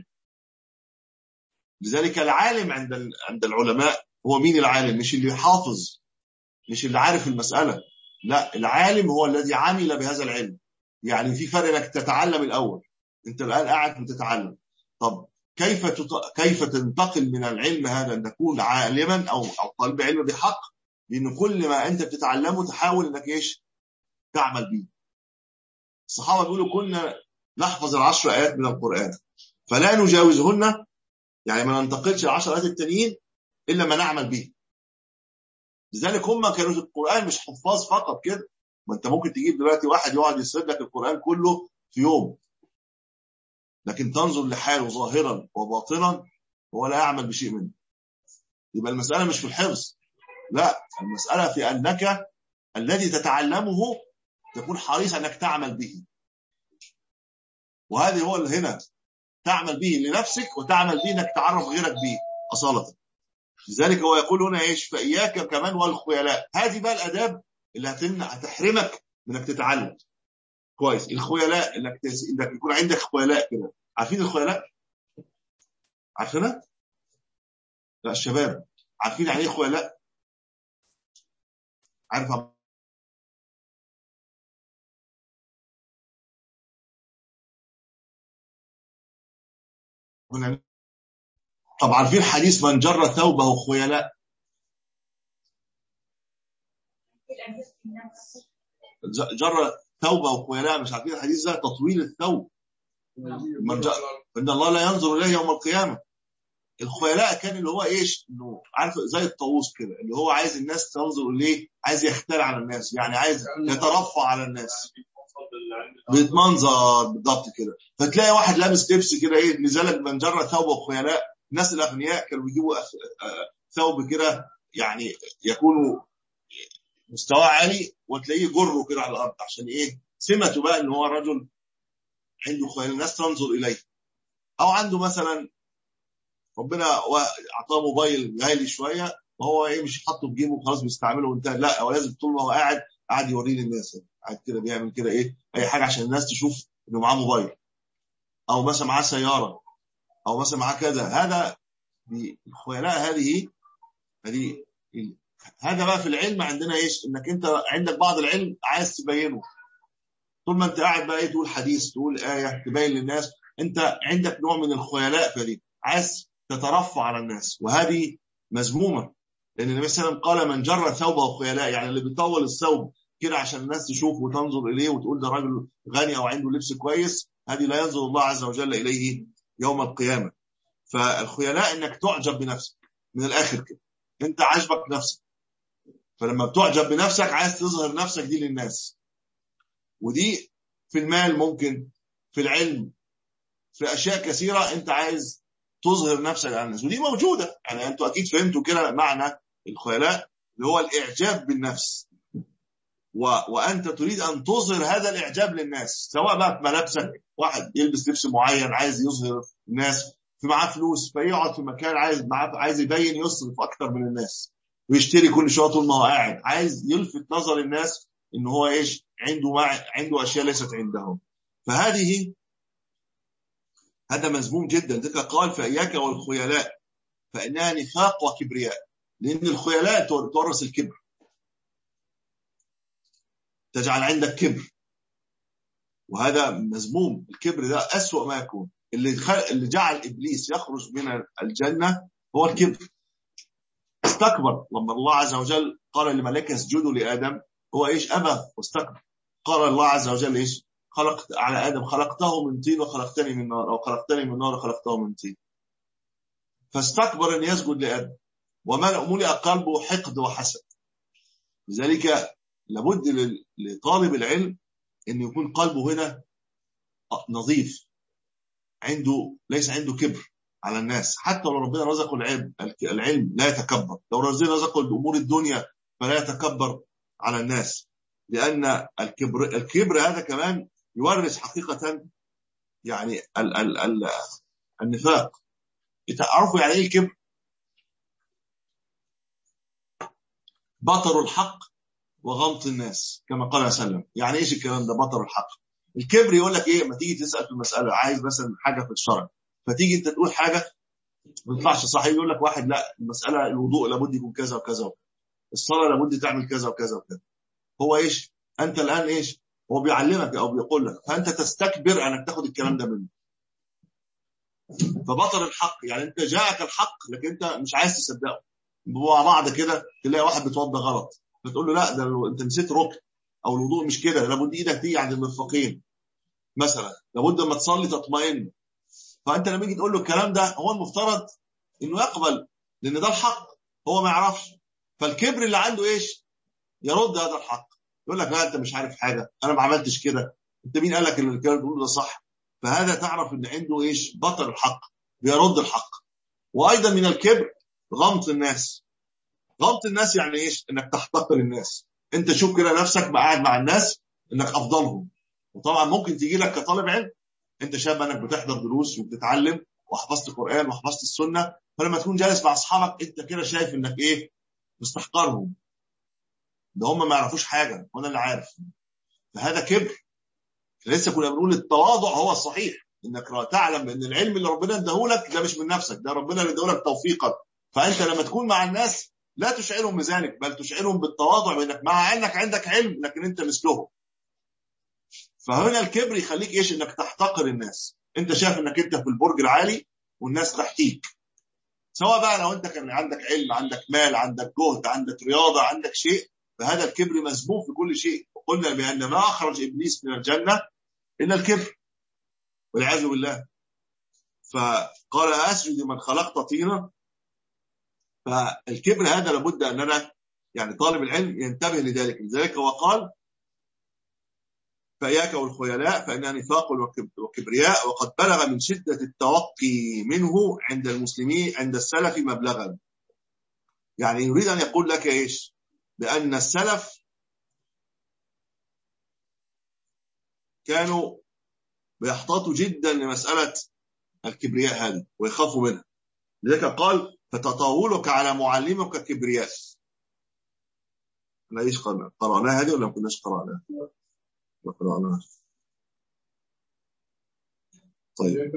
لذلك العالم عند العلماء هو مين؟ العالم مش اللي حافظ، مش اللي عارف المسألة، لا، العالم هو الذي عمل بهذا العلم. يعني في فرق انك تتعلم الاول، انت الان قاعد بتتعلم. طب كيف تنتقل من العلم هذا ان تكون عالما او طالب علم بحق؟ لان كل ما انت بتتعلمه تحاول انك ايش؟ تعمل به. الصحابه بيقولوا كنا نحفظ 10 آيات من القرآن فلا نجاوزهن، يعني ما ننتقلش 10 آيات التانيين الا ما نعمل به. لذلك هم كانوا في القرآن مش حفاظ فقط كده. ما انت ممكن تجيب دلوقتي واحد يقعد يسرد لك القرآن كله في يوم، لكن تنظر لحاله ظاهرا وباطنا ولا يعمل بشيء منه. يبقى المسألة مش في الحفظ، لا، المسألة في أنك الذي تتعلمه تكون حريص أنك تعمل به. وهذه هو اللي هنا تعمل به لنفسك وتعمل به أنك تعرف غيرك به أصالة. لذلك هو يقول هنا ايش؟ فإياك كمان والخيلاء. هذه بقى الآداب اللي هتحرمك من انك تتعلم كويس. الخيلاء انك يكون عندك خيلاء كده. عارفين الخيلاء؟ عارفينها؟ لا، الشباب عارفين يعني ايه خيلاء؟ عارف؟ طب عارفين حديث من جر ثوبه خيلاء؟ جر ثوبه خيلاء، مش عارفين الحديث ده؟ تطويل الثوب. ان الله لا ينظر اليه يوم القيامه. الخيلاء كان اللي هو ايش؟ انه عارف زي الطاووس كده، اللي هو عايز الناس تنظر اليه، عايز يختال على الناس، يعني عايز يترفع على الناس، بيتمنظر بالضبط كده. فتلاقي واحد لابس لبس كده ايه، لذلك من جر ثوبه خيلاء. الناس الاغنياء كانوا بيجيبوا ثوب كده يعني يكون مستواه عالي وتلاقيه جره كده على الارض، عشان ايه؟ سمته بقى ان هو رجل عنده خيلاء، الناس تنظر اليه. او عنده مثلا ربنا اعطاه موبايل غالي شويه وهو ايه، مش حاطه في جيبه وخلاص بيستعمله وانتهى، لا، هو لازم طول ما هو قاعد يوريه للناس، قاعد كده بيعمل كده ايه، اي حاجه عشان الناس تشوف انه معاه موبايل، او مثلا معاه سياره، او مثلا معاه كذا. هذا الخيلاء. هذه هذا بقى في العلم عندنا ايش؟ انك انت عندك بعض العلم عايز تبينه، طول ما انت قاعد بقى ايه، تقول حديث، تقول آية، تبين للناس، انت عندك نوع من الخيلاء في دي، عايز تترفع على الناس، وهذه مذمومة. لأن النبي صلى الله عليه وسلم قال من جر ثوبه خيلاء، يعني اللي بيطول الثوب كده عشان الناس تشوف وتنظر إليه وتقول ده راجل غني أو عنده لبس كويس، هذه لا ينظر الله عز وجل إليه يوم القيامة. فالخيلاء إنك تعجب بنفسك، من الآخر كده أنت عاجبك نفسك، فلما بتعجب بنفسك عايز تظهر نفسك دي للناس. ودي في المال ممكن، في العلم، في أشياء كثيرة أنت عايز تظهر نفسك على الناس، ودي موجودة. يعني أنتوا أكيد فهمتوا كده معنى الخيلاء، اللي هو الإعجاب بالنفس، وأنت تريد أن تظهر هذا الإعجاب للناس، سواء بقى في ملابسك، واحد يلبس لبس معين عايز يظهر الناس، في معاه فلوس فيقعد في مكان عايز يبين يصرف أكتر من الناس، ويشتري كل شوية طول ما هو قاعد، عايز يلفت نظر الناس إن هو إيش، عنده أشياء ليست عندهم. هذا مذموم جدا. ذلك قال فإياك والخيلاء فإنها نفاق وكبرياء، لأن الخيلاء تورث الكبر، تجعل عندك كبر، وهذا مذموم. الكبر ده أسوأ ما يكون. اللي جعل إبليس يخرج من الجنة هو الكبر. استكبر لما الله عز وجل قال للملائكة اسجدوا لآدم، هو إيش؟ أبى واستكبر. قال الله عز وجل إيش؟ خلقت على آدم خلقته من طين وخلقتني من نار، أو خلقتني من نار وخلقته من طين. فاستكبر أن يسجد لآدم، وملئ قلبه حقد وحسد. لذلك لابد لطالب العلم أن يكون قلبه هنا نظيف، ليس عنده كبر، على الناس. حتى لو ربنا رزقه العلم لا يتكبر، لو ربنا رزقه الأمور الدنيا فلا يتكبر على الناس، لأن الكبر هذا كمان يورث حقيقة يعني النفاق. تعرفوا يعني ايه الكبر؟ بطر الحق وغمط الناس كما قال صلى الله عليه وسلم. يعني ايش الكلام ده بطر الحق؟ الكبر يقول لك ايه، ما تيجي تسأل في المسألة، عايز مثلا حاجة في الشرع، فتيجي انت تقول حاجة ما تطلعش صحيح، يقول لك واحد لا المسألة الوضوء لابد يكون كذا وكذا وكذا، الصلاة لابد تعمل كذا وكذا وكذا. هو ايش؟ انت الآن ايش؟ هو بيعلمك او بيقول لك، فانت تستكبر انك تاخد الكلام ده منه. فبطل الحق يعني انت جاءك الحق لكن انت مش عايز تصدقه. مع بعض كده تلاقي واحد بيتوضى غلط، فتقول له لا ده انت نسيت ركن، او الوضوء مش كده، لابد ايدك تيجي عند المرفقين مثلا، لابد لما تصلي تطمئن. فانت لما تيجي تقول له الكلام ده، هو المفترض انه يقبل لان ده الحق، هو ما يعرفش. فالكبر اللي عنده ايش؟ يرد هذا الحق، يقول لك لا انت مش عارف حاجه، انا ما عملتش كده، انت مين قال لك ان الكلام بتقوله ده صح؟ فهذا تعرف ان عنده ايش؟ بطل الحق، بيرد الحق. وايضا من الكبر غمط الناس. غمط الناس يعني ايش؟ انك تحتقر الناس. انت شوف كده نفسك قاعد مع الناس انك افضلهم. وطبعا ممكن تيجي لك كطالب علم، انت شايف انك بتحضر دروس وبتتعلم وحفظت القرآن وحفظت السنة، فلما تكون جالس مع اصحابك انت كده شايف انك ايه؟ مستحقرهم، ده هم ما يعرفوش حاجة وانا اللي عارف. فهذا كبر. لسه كنا بنقول التواضع هو الصحيح، انك تعلم ان العلم اللي ربنا اداهولك ده مش من نفسك، ده ربنا اللي اداهولك توفيقا. فانت لما تكون مع الناس لا تشعرهم بذلك، بل تشعرهم بالتواضع، بانك مع انك عندك علم لكن انت مثلهم. فهنا الكبر يخليك ايش؟ انك تحتقر الناس. انت شايف انك انت في البرج العالي والناس تحتيك، سواء بقى لو انت كان عندك علم، عندك مال، عندك جهد، عندك رياضة، عندك شيء، فهذا الكبر مذموم في كل شيء. وقلنا بأن ما أخرج إبليس من الجنة إلا الكبر والعياذ بالله. فقال أسجد من خلقت طينا. فالكبر هذا لابد أننا يعني طالب العلم ينتبه لذلك. لذلك هو قال فإياك والخيلاء فإنها نفاق وكبرياء، وقد بلغ من شدة التوقي منه عند المسلمين عند السلف مبلغا. يعني يريد أن يقول لك إيش؟ بأن السلف كانوا بيحتاطوا جدا لمسألة الكبرياء هذه ويخافوا منها. لذلك قال فتطاولك على معلمك كبرياء. لا ايش قرأناها هذه ولا ما كناش قرأناها؟ ما قرأناها. طيب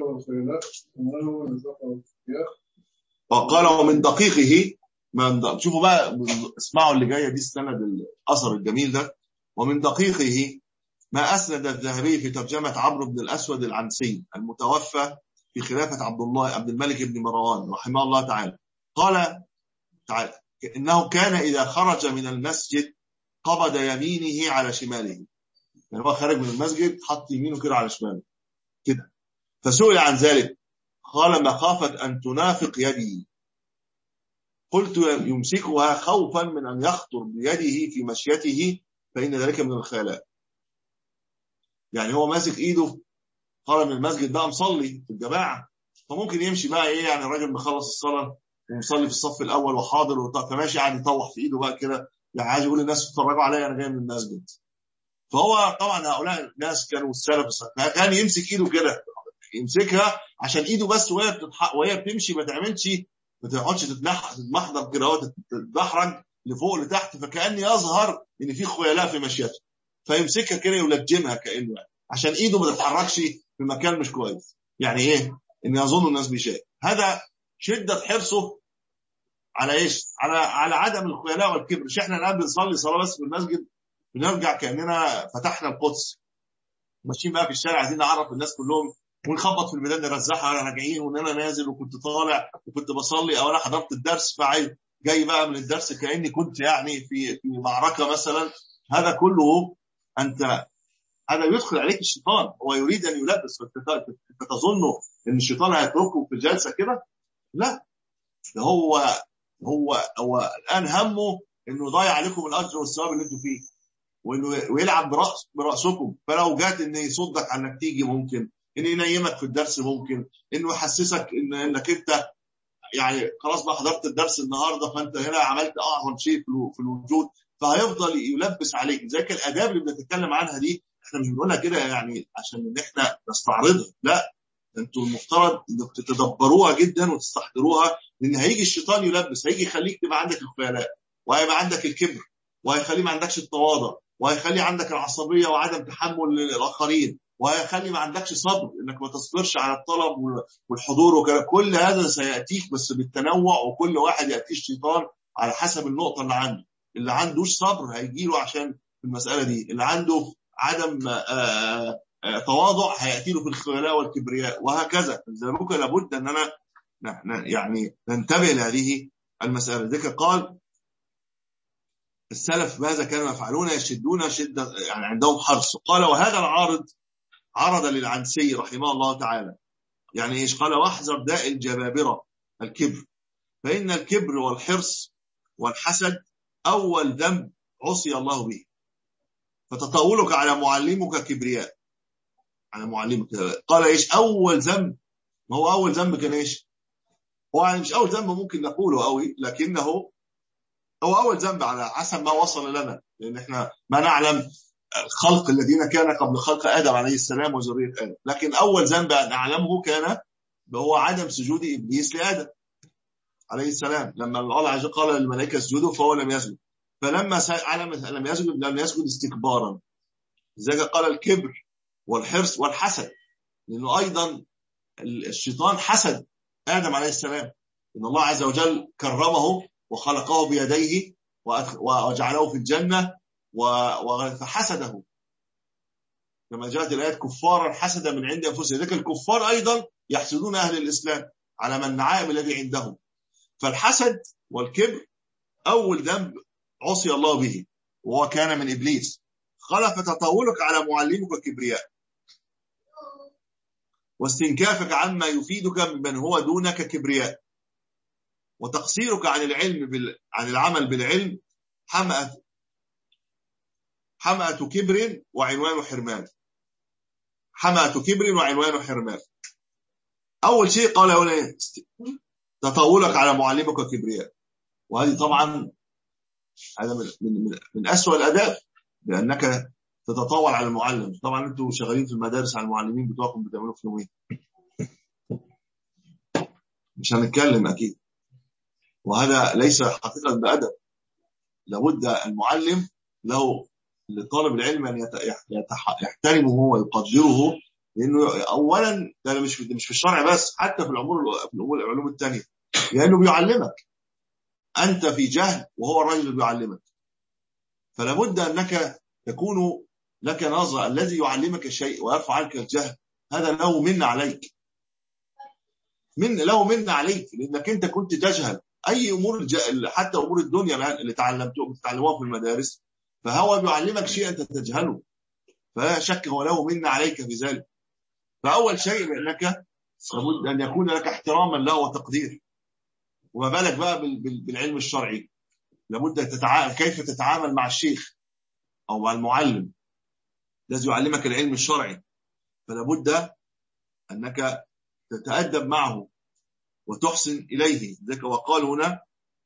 وقال ومن دقيقه شوفوا بقى، اسمعوا اللي جايه دي، السند الاثر الجميل ده. ومن دقيقه ما أسند الذهبي في ترجمة عمرو بن الأسود العنسي المتوفى في خلافة عبد الملك بن مروان رحمه الله تعالى. قال تعالى إنه كان إذا خرج من المسجد قبض يمينه على شماله، يعني هو خارج من المسجد حط يمينه كده على شماله كده. فسئل عن ذلك قال مخافة أن تنافق يدي، قلت يمسكها خوفا من أن يخطر بيده في مشيته فإن ذلك من الخيلاء. يعني هو ماسك ايده، خرج من المسجد بقى مصلي في الجماعه، فممكن يمشي بقى ايه، يعني الراجل مخلص الصلاه ومصلي في الصف الاول وحاضر فماشي قاعد يطوح في ايده بقى كده، يعني عايز يقول للناس اتفرجوا عليا انا جاي من المسجد. فهو طبعا هؤلاء الناس كانوا السلف فكان يمسك ايده كده، يمسكها عشان ايده بس وهي بتمشي ما تعملش، ما تقعدش تتمحضر كده وتتدحرج لفوق لتحت، فكأن يظهر ان في خيلاء في مشيته، فيمسكها كده يلجمها كأنه يعني عشان ايده ما تتحركش في مكان مش كويس. يعني ايه؟ ان يظن الناس بشيء. هذا شدة حرصه على ايش؟ على عدم الخيلاء والكبر. مش احنا الان بنصلي صلاة بس في المسجد بنرجع كأننا فتحنا القدس، ماشيين بقى في الشارع عايزين نعرف الناس كلهم، ونخبط في البلاد نرزعها على راجعين وان انا نازل وكنت طالع وكنت بصلي او انا حضرت الدرس فعايز جاي بقى من الدرس كأني كنت يعني في معركة مثلا. هذا كله انت هذا يدخل عليك الشيطان، هو يريد ان يلبس، فانت تظن ان الشيطان هيتركه في الجلسه كده؟ لا، ده هو الان همه انه يضيع عليكم الاجر والثواب اللي انتم فيه، وانه ويلعب براسكم. فلو جات ان يصدك عنك تيجي ممكن، إن ينيمك في الدرس، ممكن إنه يحسسك إنك أنت يعني خلاص بقى حضرت الدرس النهارده، فأنت هنا عملت أعظم شيء في الوجود، فهيفضل يلبس عليك. زي الآداب اللي بنتكلم عنها دي، إحنا مش بنقولها كده يعني عشان إن إحنا نستعرضها، لا، انتوا المفترض انك تتدبروها جدا وتستحضروها، لان هيجي الشيطان يلبس، هيجي يخليك تبقى عندك الخيلاء، وهيبقى عندك الكبر، وهيخلي ما عندكش التواضع، وهيخلي عندك العصبيه وعدم تحمل الاخرين، وهيخلي ما عندكش صبر، انك ما تصبرش على الطلب والحضور وكذا. كل هذا سياتيك بس بالتنوع، وكل واحد ياتيه الشيطان على حسب النقطه اللي عنده. اللي عندوش صبر هيجي له عشان المساله دي، اللي عنده عدم تواضع هيأتي له في الخيلاء والكبرياء، وهكذا. لذلك لابد أننا يعني ننتبه لهذه المسألة. ذلك قال السلف ماذا كانوا يفعلون؟ يشدون شدة، يعني عندهم حرص. قال وهذا العارض عرض للعنسي رحمه الله تعالى، يعني إيش؟ قال واحذر داء الجبابرة الكبر، فإن الكبر والحرص والحسد أول ذنب عصي الله به، فتطاولك على معلمك كبرياء، على معلمك. قال ايش اول ذنب؟ ما هو اول ذنب كان ايش؟ هو يعني مش اول ذنب ممكن نقوله قوي، لكنه هو اول ذنب على حسب ما وصل لنا، لان احنا ما نعلم الخلق الذين كان قبل خلق ادم عليه السلام وذريه ادم، لكن اول ذنب نعلمه كان هو عدم سجود ابليس لادم عليه السلام. لما الله عز وجل قال للملائكه اسجدوا فهو لم يسجد، فلما لم يسجد استكبارا. لذلك قال الكبر والحرص والحسد، لأنه أيضا الشيطان حسد آدم عليه السلام، إن الله عز وجل كرمه وخلقه بيديه وجعله في الجنة فحسده، كما جاءت الآيات كفارا حسدا من عند أنفسهم. ذلك الكفار أيضا يحسدون أهل الإسلام على من النعائم الذي عندهم. فالحسد والكبر أول ذنب عصي الله به، وهو كان من إبليس. قال فتطاولك على معلمك كبرياء، واستنكافك عما يفيدك ممن هو دونك كبرياء، وتقصيرك عن عن العمل بالعلم حمأة كبر وعنوان حرمان. حمأة كبر وعنوان حرمان. أول شيء قال هنا تطاولك على معلمك كبرياء، وهذه طبعا هذا من أسوأ الآداب، لأنك تتطاول على المعلم. طبعا انتوا شغالين في المدارس على المعلمين بتوعكم بتعملوا فيهم ايه؟ مش هنتكلم اكيد، وهذا ليس حقيقة بأدب. لابد المعلم له لطالب العلم ان يحترمه ويقدره، لانه اولا ده مش في الشرع بس، حتى في العلوم الثانيه، لانه بيعلمك. انت في جهل وهو الرجل اللي بيعلمك، فلابد انك تكون لك نظرة. الذي يعلمك شيء ويرفع عنك الجهل هذا له من عليك، له من عليك، لأنك أنت كنت تجهل أي أمور حتى أمور الدنيا اللي بتتعلموها في المدارس، فهو بيعلمك شيء أنت تجهله، فلا شك هو له من عليك في ذلك. فأول شيء بأنك لابد أن يكون لك احتراما له وتقدير. وما بالك بقى بالعلم الشرعي، لابد كيف تتعامل مع الشيخ أو مع المعلم الذي يعلمك العلم الشرعي، فلا بد أنك تتأدب معه وتحسن إليه. ذلك وقال هنا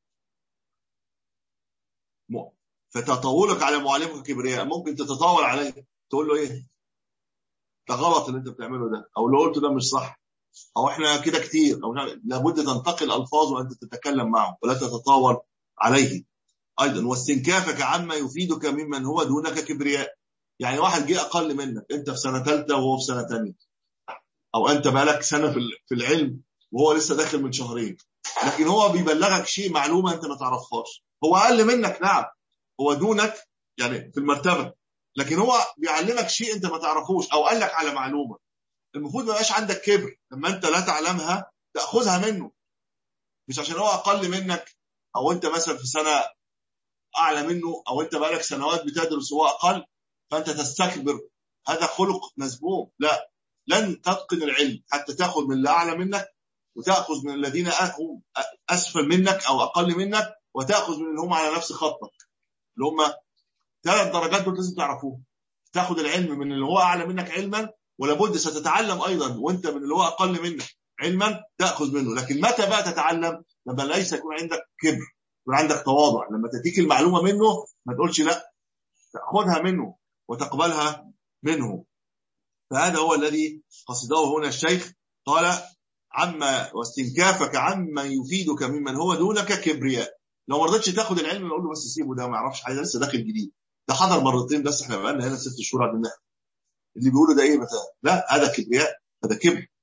فتطاولك على معلمك كبرياء. ممكن تتطاول عليه تقول له ايه ده غلط اللي انت بتعمله ده، او اللي قلته ده مش صح، او احنا كده كتير، او لابد تنتقي الألفاظ وأنت تتكلم معه ولا تتطاول عليه. أيضا واستنكافك عما يفيدك ممن هو دونك كبرياء. يعني واحد جه أقل منك، أنت في سنة ثالثة وهو في سنة ثانية، أو أنت بقالك سنة في العلم وهو لسه داخل من شهرين، لكن هو بيبلغك شيء معلومة أنت ما تعرفهاش. هو أقل منك، نعم، هو دونك يعني في المرتبة، لكن هو بيعلمك شيء أنت ما تعرفوش، أو قال لك على معلومة. المفروض ما يبقاش عندك كبر لما أنت لا تعلمها تأخذها منه، مش عشان هو أقل منك، أو أنت مثلا في سنة أعلى منه، أو أنت بقالك سنوات بتدرس وهو أقل فأنت تستكبر. هذا خلق مذموم. لا، لن تتقن العلم حتى تأخذ من اللي أعلى منك، وتأخذ من الذين هم أسفل منك أو أقل منك، وتأخذ من اللي هم على نفس خطك، اللي هم 3 درجات دول لازم تعرفوه. تأخذ العلم من اللي هو أعلى منك علما، ولابد ستتعلم أيضا وانت من اللي هو أقل منك علما تأخذ منه. لكن متى بقى تتعلم؟ لما ليس يكون عندك كبر، يكون عندك تواضع. لما تأتيك المعلومة منه ما تقولش لا، تأخذها منه وتقبلها منه. فهذا هو الذي قصده هنا الشيخ، قال عما واستنكافك عما يفيدك ممن هو دونك كبرياء. لو ما رضيتش تاخد العلم نقول له بس سيبه، ده ما يعرفش حاجه، لسه داخل جديد، ده حضر مرتين بس، احنا بقالنا هنا 6 شهور عندنا اللي بيقولوا ده ايه مثلا. لا، هذا كبرياء، هذا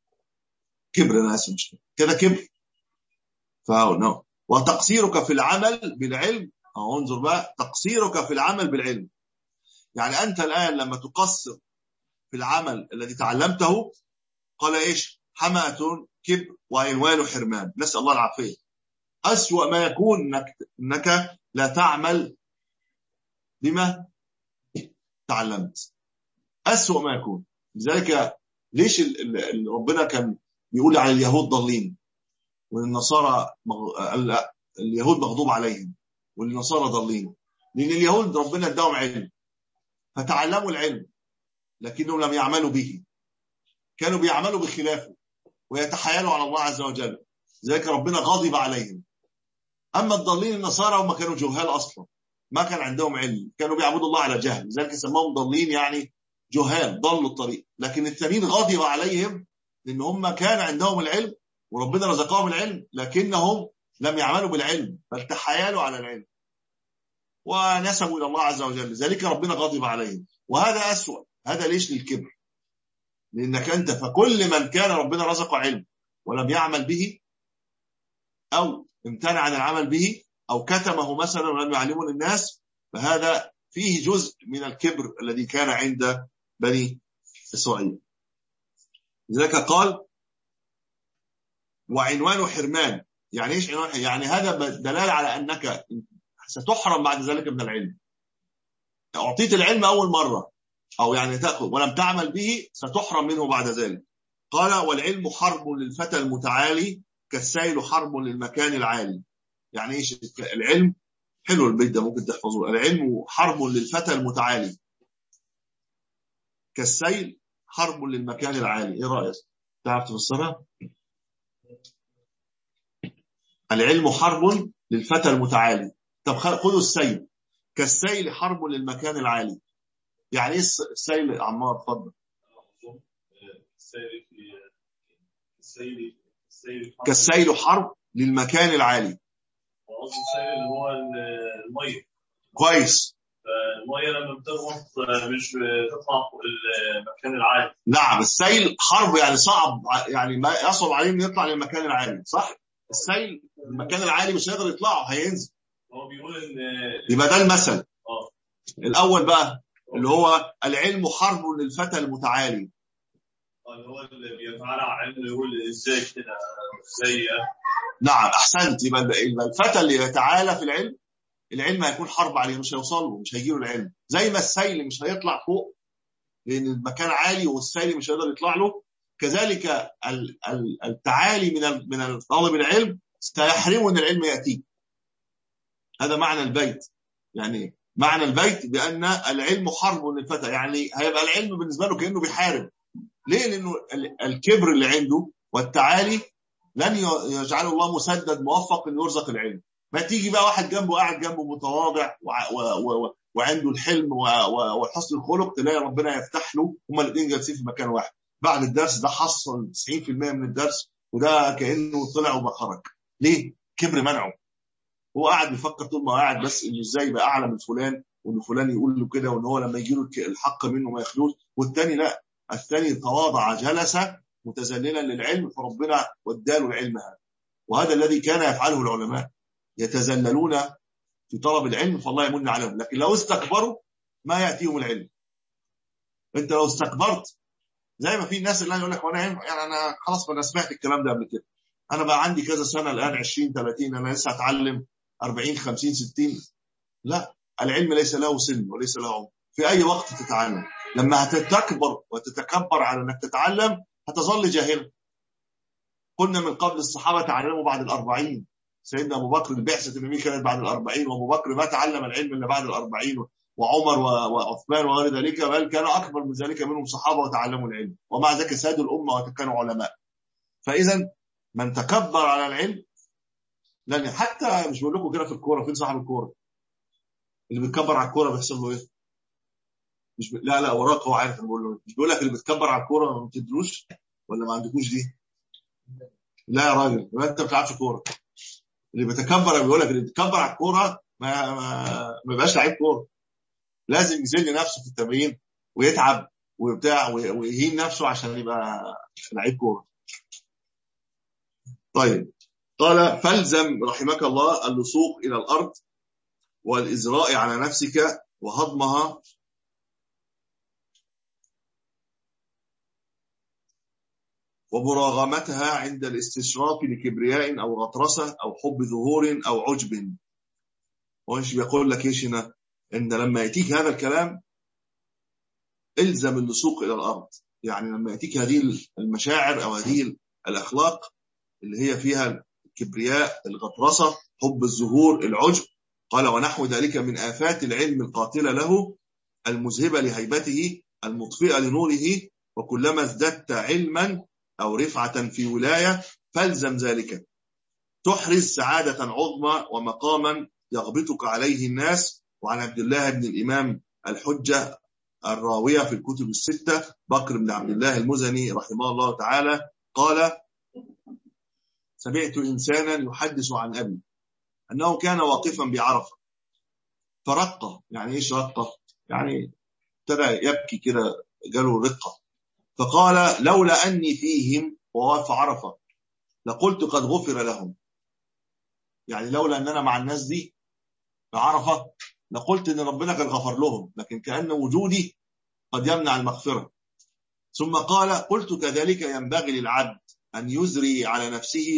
كبر انا اسف، مش كده كبر. فهو وتقصيرك في العمل بالعلم، انظر بقى، تقصيرك في العمل بالعلم، يعني انت الان لما تقصر في العمل الذي تعلمته، قال ايش؟ حمأة كبر وعنوان حرمان، نسأل الله العافية. أسوأ ما يكون انك لا تعمل بما تعلمت، أسوأ ما يكون. لذلك ليش ربنا كان يقول على اليهود ضالين والنصارى اليهود مغضوب عليهم والنصارى ضالين؟ لأن اليهود ربنا اداهم علم فتعلموا العلم لكنهم لم يعملوا به، كانوا بيعملوا بخلافه ويتحايلوا على الله عز وجل، لذلك ربنا غضب عليهم. أما الضالين النصارى هم كانوا جهال أصلا، ما كان عندهم علم، كانوا بيعبدوا الله على جهل، لذلك سماهم ضالين، يعني جهال ضلوا الطريق. لكن التانيين غضب عليهم لأن هم كان عندهم العلم وربنا رزقهم العلم لكنهم لم يعملوا بالعلم بل تحايلوا على العلم ونسبوا إلى الله عز وجل، لذلك ربنا غضب عليهم. وهذا أسوأ. هذا ليش؟ للكبر. لأنك أنت فكل من كان ربنا رزقه علم ولم يعمل به أو امتنع عن العمل به أو كتمه مثلا ولم يعلمه للناس، فهذا فيه جزء من الكبر الذي كان عند بني إسرائيل. لذلك قال وعنوان حرمان. يعني إيش عنوان؟ يعني هذا دلالة على أنك ستحرم بعد ذلك من العلم. أعطيت العلم أول مرة أو يعني تأخذ ولم تعمل به ستحرم منه بعد ذلك. قال والعلم حرب للفتى المتعالي كالسيل حرب للمكان العالي. يعني ايش العلم؟ حلو البيت ده، ممكن تحفظوه. العلم حرب للفتى المتعالي كالسيل حرب للمكان العالي. ايه رأيك؟ تعرف تفسرها؟ العلم حرب للفتى المتعالي. طب خذوا السيل، كالسيل حرب للمكان العالي. يعني ايه السيل؟ عمار اتفضل. كالسيل حرب للمكان العالي. السيل اللي هو الميه. كويس. الميه لما بتغمط مش بتطلع فوق المكان العالي. نعم، السيل حرب يعني صعب، يعني ما يصعب عليه انه يطلع للمكان العالي، صح؟ السيل المكان العالي مش هيقدر يطلعه، هينزل. هو بيقول ان يبقى ده المثل. الاول بقى اللي هو العلم حرب للفتى المتعالي. اللي هو اللي بيتعالى على علم يقول ازاي كده ازاي. نعم احسنت. يبقى الفتى اللي يتعالى في العلم، العلم هيكون حرب عليه، مش هيوصل له، مش هيجيله العلم. زي ما السيل مش هيطلع فوق لان المكان عالي والسيل مش هيقدر يطلع له، كذلك التعالي من طالب العلم سيحرمه ان العلم ياتيه. هذا معنى البيت. يعني معنى البيت بان العلم حرب للفتى، يعني هيبقى العلم بالنسبه له كانه بيحارب. ليه؟ لانه الكبر اللي عنده والتعالي لن يجعله الله مسدد موفق ان يرزق العلم. ما تيجي بقى واحد جنبه قاعد جنبه متواضع وعنده الحلم وحسن الخلق، تلاقي ربنا يفتح له، هما الاثنين جالسين في مكان واحد بعد الدرس، ده حصل 90% من الدرس وده كانه طلع وما خرج. ليه؟ كبر منعه. هو قاعد بيفكر طول ما قاعد بس انه ازاي يبقى اعلى من فلان، وان فلان يقول له كده، وان هو لما يجي له الحق منه ما ياخدوش، والثاني لا، الثاني تواضع جلس متذللا للعلم فربنا وداله العلم هذا. وهذا الذي كان يفعله العلماء، يتذللون في طلب العلم فالله يمن عليهم. لكن لو استكبروا ما يأتيهم العلم. انت لو استكبرت زي ما في الناس اللي يقول لك وانا يعني انا خلاص انا سمعت الكلام ده قبل كده، انا بقى عندي كذا سنه الان 20 30 انا لسه اتعلم 40 50 60. لا، العلم ليس له سن وليس له عمر، في اي وقت تتعلم. لما هتتكبر وتتكبر على انك تتعلم هتظل جاهلا. قلنا من قبل الصحابه تعلموا بعد ال40. سيدنا ابو بكر البعثه النبي كانت بعد ال40، وابو بكر ما تعلم العلم الا بعد ال40، وعمر وعثمان وغير ذلك، بل كان أكبر من ذلك منهم صحابة وتعلموا العلم، ومع ذلك سادوا الأمة وكانوا علماء. فإذا من تكبر على العلم، لأن حتى مش بقول لكم كده في الكورة، فين صاحب الكورة اللي بيتكبر على الكورة بيحصل له إيه؟ لا وراك هو عارف. بقول له مش بيقول لك اللي بيتكبر على الكورة ما بتدروش ولا ما عندكوش دي؟ لا يا راجل، ما انت ما بتلعبش كورة. اللي بيتكبر بيقول لك اللي بيتكبر على الكورة ما بيبقاش لعيب كورة. لازم يذل نفسه في التمرين ويتعب وبتاع ويهين نفسه عشان يبقى لعيب كورة. طيب، قال فالزم رحمك الله اللصوق إلى الأرض والإزراء على نفسك وهضمها ومراغمتها عند الاستشراف لكبرياء أو غطرسة أو حب ظهور أو عجب. وإيش بيقول لك إيش هنا؟ إن لما يأتيك هذا الكلام إلزم اللصوق إلى الأرض، يعني لما يأتيك هذه المشاعر أو هذه الأخلاق اللي هي فيها الكبرياء، الغطرسة، حب الظهور، العجب، قال ونحو ذلك من آفات العلم القاتلة له المذهبة لهيبته المطفئة لنوره، وكلما ازددت علما أو رفعة في ولاية فالزم ذلك تحرز سعادة عظمى ومقاما يغبطك عليه الناس. وعن عبد الله بن الإمام الحجة الراوية في الكتب الستة بكر بن عبد الله المزني رحمه الله تعالى قال سمعت إنسانا يحدث عن أبي أنه كان واقفا بعرفة فرقة. يعني إيش رقة؟ يعني ابتدى يبكي كده، جاله رقة، فقال لولا أني فيهم وواقف عرفة لقلت قد غفر لهم. يعني لولا أن أنا مع الناس دي في عرفة لقلت أن ربنا قد غفر لهم، لكن كأن وجودي قد يمنع المغفرة. ثم قال قلت كذلك ينبغي للعبد أن يزري على نفسه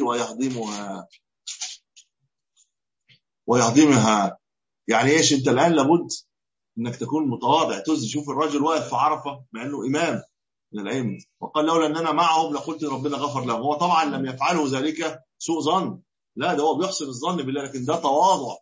ويهضمها. يعني إيش؟ أنت الآن لابد أنك تكون متواضع تزري. شوف الرجل واقف في عرفة مع أنه إمام من الأئمة، وقال لولا أننا معهم لقلت ربنا غفر لهم. هو طبعا لم يفعله ذلك سوء ظن، لا، ده هو بيحسن الظن بالله، لكن ده تواضع.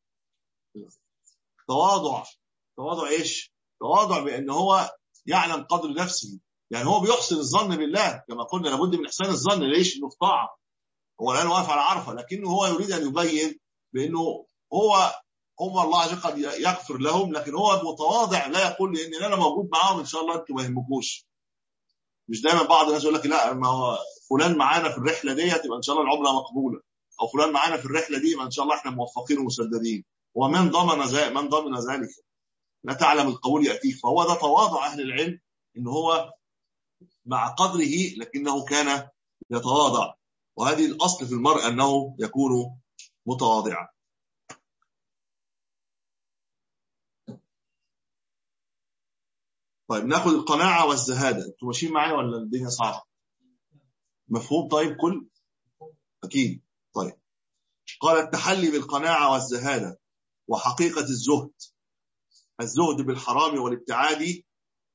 تواضع إيش؟ تواضع بأن هو يعلم قدر نفسه، يعني هو بيحسن الظن بالله كما قلنا لابد من إحسان الظن. ليش؟ إنه في طاعة. هو الآن واقف على عرفة، لكنه هو يريد أن يبين بأنه هو الله عز وجل قد يغفر لهم، لكن هو متواضع لا يقول لأن أنا موجود معاهم إن شاء الله أنتم ما يهمكوش. مش دايما بعض الناس يقول لك لا، ما هو فلان معانا في الرحلة دي تبقى إن شاء الله العمرة مقبولة، أو فلان معانا في الرحلة دي يبقى إن شاء الله إحنا موفقين ومسددين. ومن ضمن ذلك؟ لا تعلم القول يأتيك. فهو ده تواضع أهل العلم، إن هو مع قدره لكنه كان يتواضع. وهذه الأصل في المرء أنه يكون متواضعا. طيب ناخذ القناعة والزهادة. انتوا ماشيين معايا ولا الدنيا صعبة؟ مفهوم؟ طيب كل أكيد. طيب قال التحلي بالقناعة والزهادة وحقيقة الزهد بالحرام والابتعاد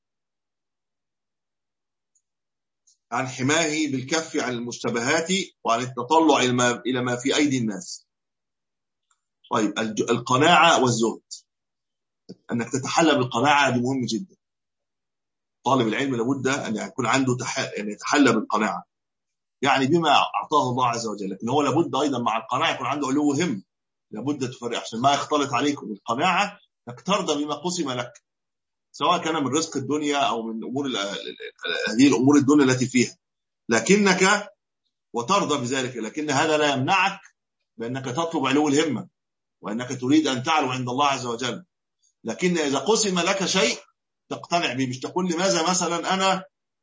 عن حماه بالكف عن المشتبهات وعن التطلع إلى ما في أيدي الناس. طيب القناعة والزهد، أنك تتحلى بالقناعة دي مهم جدا. طالب العلم لابد أن يكون عنده أن يتحلى بالقناعة، يعني بما أعطاه الله عز وجل، لكن هو لابد أيضا مع القناعة يكون عنده علو هم. لابد تفرق عشان ما يختلط عليكم. القناعة أنك ترضى بما قسم لك، سواء كان من رزق الدنيا أو من أمور هذه الأمور الدنيا التي فيها، لكنك وترضى بذلك، لكن هذا لا يمنعك بأنك تطلب علو الهمة وأنك تريد أن تعلو عند الله عز وجل. لكن إذا قسم لك شيء تقتنع به، مش تقول لماذا مثلا أنا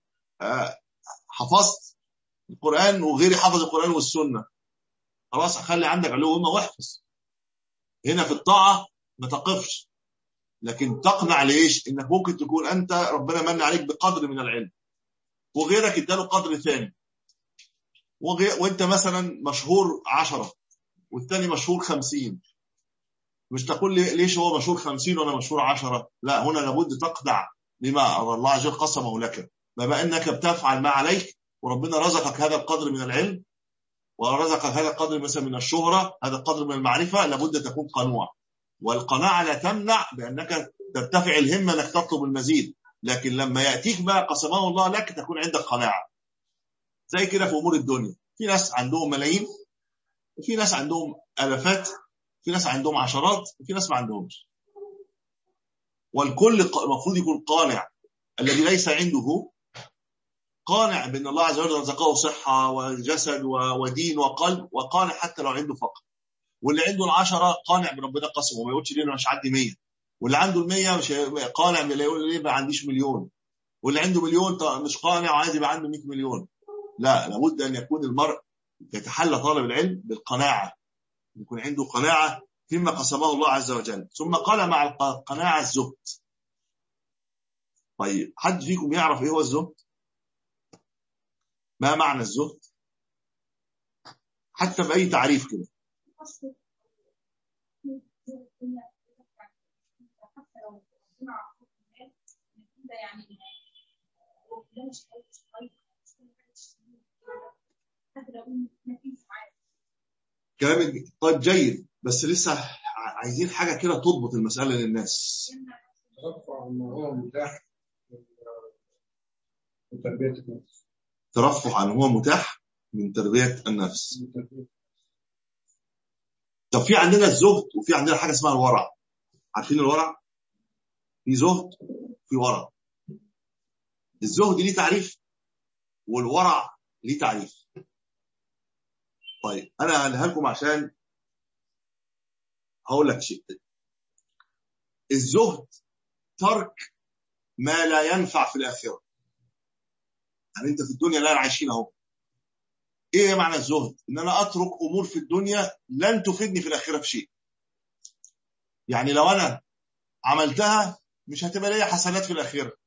حفظت القرآن وغيري حفظ القرآن والسنة، خلاص خلي عندك علو همة واحفظ. هنا في الطاعة ما تقفش، لكن تقنع ليش؟ إنك ممكن تكون أنت ربنا من عليك بقدر من العلم وغيرك اداله قدر ثاني، وانت مثلا مشهور 10 والثاني مشهور 50. مش تقول لي ليش هو مشهور 50 وانا مشهور 10. لا، هنا لابد تقنع بما الله عز وجل قسمه لك، بما انك بتفعل ما عليك وربنا رزقك هذا القدر من العلم ورزقك هذا القدر مثلا من الشهرة، هذا القدر من المعرفة، لابد تكون قنوع. والقناعة لا تمنع بأنك ترتفع الهمة انك تطلب المزيد، لكن لما يأتيك بقى قسمه الله لك تكون عندك قناعة. زي كده في أمور الدنيا، في ناس عندهم ملايين، وفي ناس عندهم آلافات، في ناس عندهم عشرات، وفي ناس ما عندهمش. والكل المفروض يكون قانع. الذي ليس عنده قانع بأن الله عز وجل رزقه صحة وجسد ودين وقلب، وقانع حتى لو عنده فقر. واللي عنده العشرة قانع بربنا قسمه وما يقولش ليه أنا مش عندي 100. واللي عنده ال100 مش قانع باللي يقول ليه ما عنديش مليون. واللي عنده مليون مش قانع وعايز يبقى عنده 100 مليون. لا، لابد أن يكون المرء يتحلى طالب العلم بالقناعة، يكون عنده قناعة فيما قسمه الله عز وجل. ثم قال مع القناعة الزهد. طيب، حد فيكم يعرف ايه هو الزهد؟ ما معنى الزهد؟ حتى بأي تعريف كده. كلام طيب جيد، بس لسه عايزين حاجة كده تضبط المسألة للناس. ترفع عن هو متاح من تربية النفس. ترفع عن هو متاح من تربية النفس. طب في عندنا الزهد وفي عندنا حاجة اسمها الورع. عارفين الورع؟ في زهد في ورع. الزهد ليه تعريف والورع ليه تعريف. طيب أنا هقولها لكم عشان هقول لك شيء. الزهد ترك ما لا ينفع في الآخرة. يعني أنت في الدنيا لا عايشين أهو. إيه معنى الزهد؟ إن أنا أترك أمور في الدنيا لن تفيدني في الآخرة بشيء. يعني لو أنا عملتها مش هتبقى لي حسنات في الآخرة،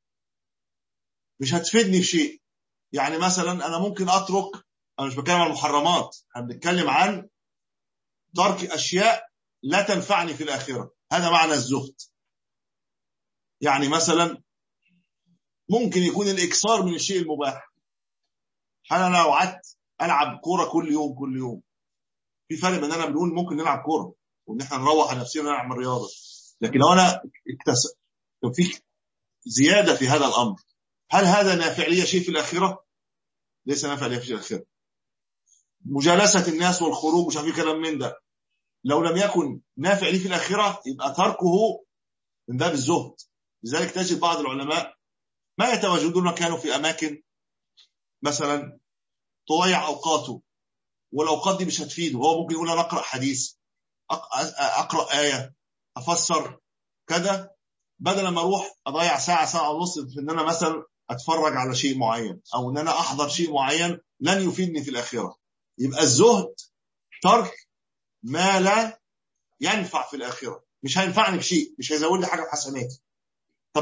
مش هتفيدني بشيء. يعني مثلا أنا ممكن أترك، أنا مش بتكلم عن المحرمات، أنا بنتكلم عن ترك أشياء لا تنفعني في الآخرة. هذا معنى الزهد. يعني مثلا ممكن يكون الإكثار من الشيء المباح. أنا لو قعدت ألعب كورة كل يوم، في فرق بين أنا بنقول ممكن نلعب كورة وإن إحنا نروح على نفسنا ونعمل رياضة، لكن لو أنا لو في زيادة في هذا الأمر، هل هذا نافع لي شيء في الآخرة؟ ليس نافع لي في الآخرة. مجالسة الناس والخروج مش عارف كلام من ده، لو لم يكن نافع لي في الآخرة يبقى تركه من باب الزهد. لذلك تجد بعض العلماء ما يتواجدون كانوا في أماكن مثلا تضيع أوقاته، والأوقات دي مش هتفيده. هو ممكن يقول أنا أقرأ حديث، أقرأ آية، أفسر كذا، بدل ما أروح أضيع ساعة ونص في أن أنا مثلا أتفرج على شيء معين أو أن أنا أحضر شيء معين لن يفيدني في الآخرة. يبقى الزهد ترك ما لا ينفع في الآخرة، مش هينفعني بشيء، مش هيزود لي حاجة في حسناتي. طب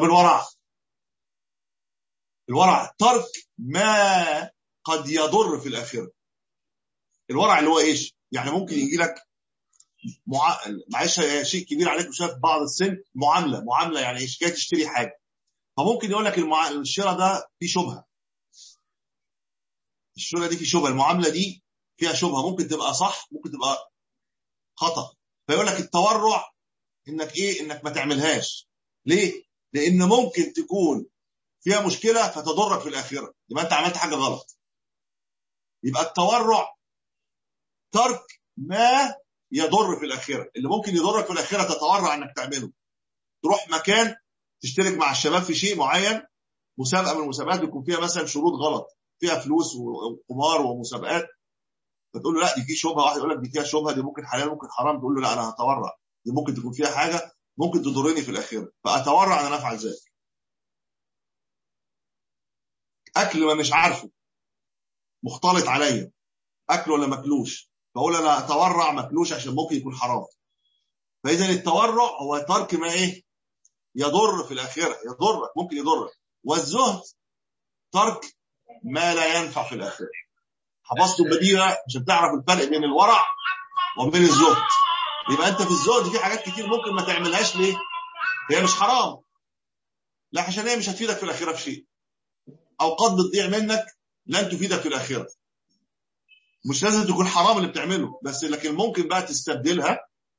الورع ترك ما قد يضر في الآخرة. الورع اللي هو إيش؟ يعني ممكن يجي لك معيش شيء كبير عليك وشاف بعض السن، معاملة يعني إيش؟ جاي تشتري حاجة، فممكن يقول لك الشراء ده فيه شبهة، الشراء دي فيه شبهة، المعاملة دي فيها شبهة، ممكن تبقى صح ممكن تبقى خطأ. فيقول لك التورع إنك ما تعملهاش. ليه؟ لأن ممكن تكون فيها مشكلة فتضرك في الآخرة، يبقى أنت عملت حاجة غلط. يبقى التورع ترك ما يضر في الآخرة. اللي ممكن يضرك في الآخرة تتورع أنك تعمله. تروح مكان تشترك مع الشباب في شيء معين، مسابقة من المسابقات يكون فيها مثلا شروط غلط، فيها فلوس وقمار ومسابقات، فتقول له لا دي فيه شبهة. واحد يقول لك دي فيها شبهة، دي ممكن حلال ممكن حرام، تقول له لا أنا هتورع، دي ممكن تكون فيها حاجة ممكن تضرني في الآخرة، فأتورع أن أفعل ذلك. أكل ما مش عارفه مختلط عليا، أكل ولا مكلوش، فأقول أنا أتورع مكلوش عشان ممكن يكون حرام. فإذا التورع هو ترك ما يضر في الآخرة، يضرك ممكن يضرك. والزهد ترك ما لا ينفع في الآخرة. حفظت البديهة عشان تعرف الفرق بين الورع وبين الزهد. يبقى أنت في الزهد في حاجات كتير ممكن ما تعملهاش. ليه؟ هي مش حرام، لا عشان هي مش هتفيدك في الآخرة في شيء، أوقات بتضيع منك لن تفيدك في الآخرة. مش لازم تكون حرام اللي بتعمله، بس لكن ممكن بقى تستبدلها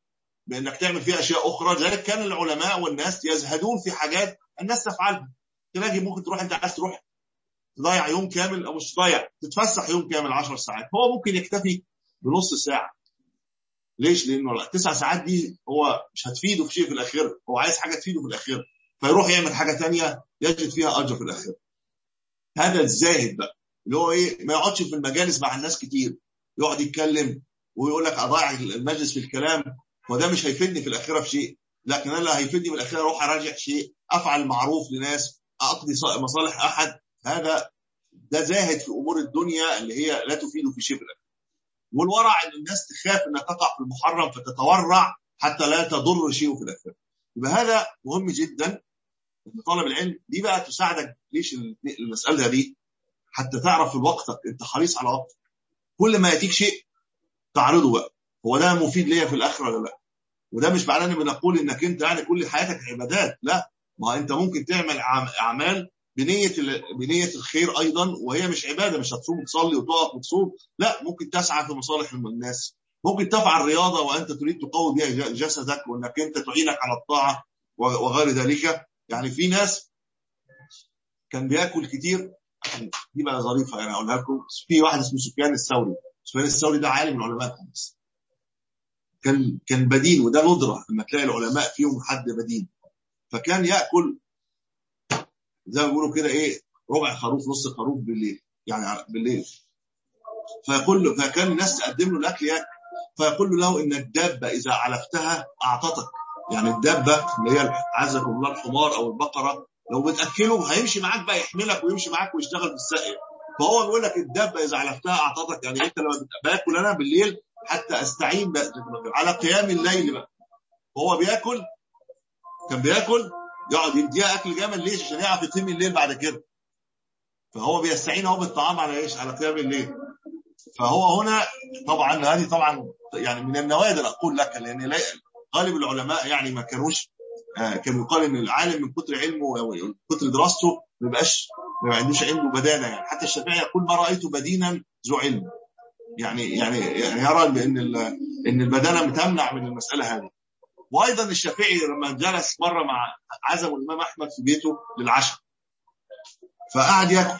بانك تعمل فيها اشياء اخرى. لذلك كان العلماء والناس يزهدون في حاجات الناس تفعلها. تلاقي ممكن تروح، انت عايز تروح تضيع يوم كامل، او مش تضيع، تتفسح يوم كامل 10 ساعات، هو ممكن يكتفي بنص ساعه. ليش؟ لانه 9 ساعات دي هو مش هتفيده في شيء في الاخره، هو عايز حاجه تفيده في الاخره، فيروح يعمل حاجه ثانيه يجد فيها اجر في الاخره. هذا الزاهد بقى اللي هو ايه، ما يقعدش في المجالس مع الناس كتير، يقعد يتكلم ويقول لك اضيع المجلس في الكلام، وده مش هيفيدني في الاخره في شيء. لكن انا اللي هيفيدني في الاخره اروح اراجع شيء، افعل معروف لناس، اقضي مصالح احد. ده زاهد في امور الدنيا اللي هي لا تفيده في شيء. والورع ان الناس تخاف انها تقع في المحرم فتتورع حتى لا تضر شيء في الاخره. يبقى هذا مهم جدا ان طالب العلم دي بقى تساعدك. ليش المساله دي؟ حتى تعرف في وقتك انت حريص على وقتك، كل ما ياتيك شيء تعرضه بقى، هو ده مفيد ليا في الاخره ولا لا؟ وده مش معناه ان بنقول انك انت يعني كل حياتك عبادات، لا، ما انت ممكن تعمل اعمال بنيه الخير ايضا، وهي مش عباده، مش هتصوم وتصلي وتقف وتصوم، لا، ممكن تسعى في مصالح الناس، ممكن تفعل رياضه وانت تريد تقوي بها جسدك، وانك انت تعينك على الطاعه وغير ذلك. يعني في ناس كان بياكل كتير، دي بقى ظريفه يعني اقولها لكم. في واحد اسمه سفيان الثوري. سفيان الثوري ده عالم من علماء الحديث، كان بدين، وده ندره لما تلاقي العلماء فيهم حد بدين. فكان ياكل زي ما بيقولوا كده ايه، ربع خروف نص خروف بالليل، يعني بالليل. فكان الناس تقدم له الاكل ياكل، فيقول له ان الدابه اذا علفتها اعطتك. يعني الدابه اللي هي عزكم الله الحمار او البقره، لو بتاكله هيمشي معاك بقى، يحملك ويمشي معاك ويشتغل في السقي. فهو بيقول لك الدابه اذا علفتها اعطتك، يعني انت لما باكل انا بالليل حتى استعين على قيام الليل بقى. وهو كان بياكل يقعد يديها اكل جامد. ليش؟ عشان يعرف يقيم الليل بعد كده. فهو بيستعين هو بالطعام على ايش؟ على قيام الليل. فهو هنا طبعا هذه طبعا يعني من النوادر اقول لك، لان غالب العلماء يعني ما كانوش كانوا يقال ان العالم من كتر علمه وكتر دراسته ما عندوش عنده بدانه. يعني حتى الشافعي يقول ما رايت بدينا ذو علم، يعني يرى ان البدانه بتمنع من المساله هذه. وايضا الشافعي لما جلس مره مع عزموا الامام احمد في بيته للعشاء، فقعد ياكل،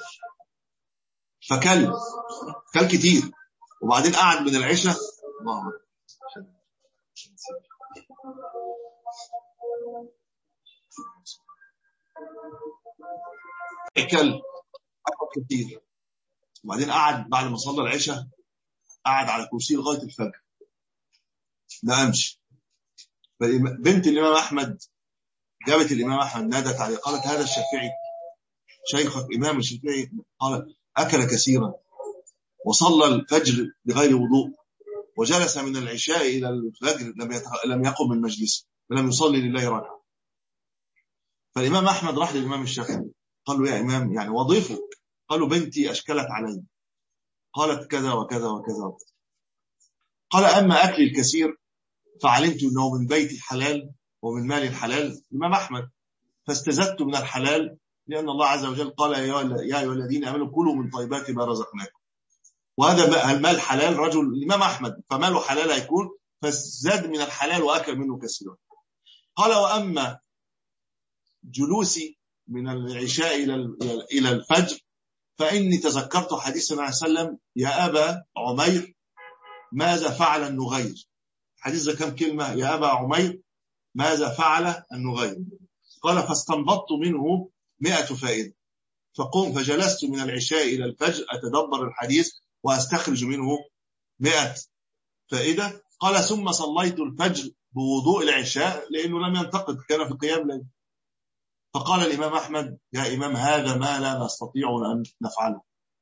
فكل كتير، وبعدين قعد من العشاء اكل كتير، وبعدين قعد بعد ما صلى العشاء قعد على كرسي لغايه الفجر ما قامش. بنت الامام احمد جابت الامام احمد، نادت عليه قالت هذا الشافعي شيخك امام الشافعي. قال اكل كثيرا وصلى الفجر بغير وضوء، وجلس من العشاء الى الفجر لم يقم من مجلسه ولم يصلي لله ركعه. فالامام احمد راح للامام الشافعي قال له يا امام يعني وظيفك؟ قالوا بنتي اشكلت علي، قالت كذا وكذا وكذا وكذا. قال اما اكلي الكثير فعلمت انه من بيتي حلال ومن مالي الحلال الامام احمد، فاستزدت من الحلال، لان الله عز وجل قال يا ايها الذين امنوا كلوا من طيبات ما رزقناكم. وهذا المال حلال، رجل الامام احمد فماله حلال هيكون، فزاد من الحلال واكل منه كثيرا. قال واما جلوسي من العشاء الى الفجر فاني تذكرت حديث النبي صلى الله عليه وسلم يا ابا عمير ماذا فعل النغير. حديث ده كم كلمه؟ يا ابا عمير ماذا فعل النغير. قال فاستنبطت منه 100 فائده، فجلست من العشاء الى الفجر اتدبر الحديث واستخرج منه 100 فائده. قال ثم صليت الفجر بوضوء العشاء لانه لم ينتقد، كان في قيام ليل. فقال الامام احمد يا امام هذا ما لا نستطيع ان نفعله.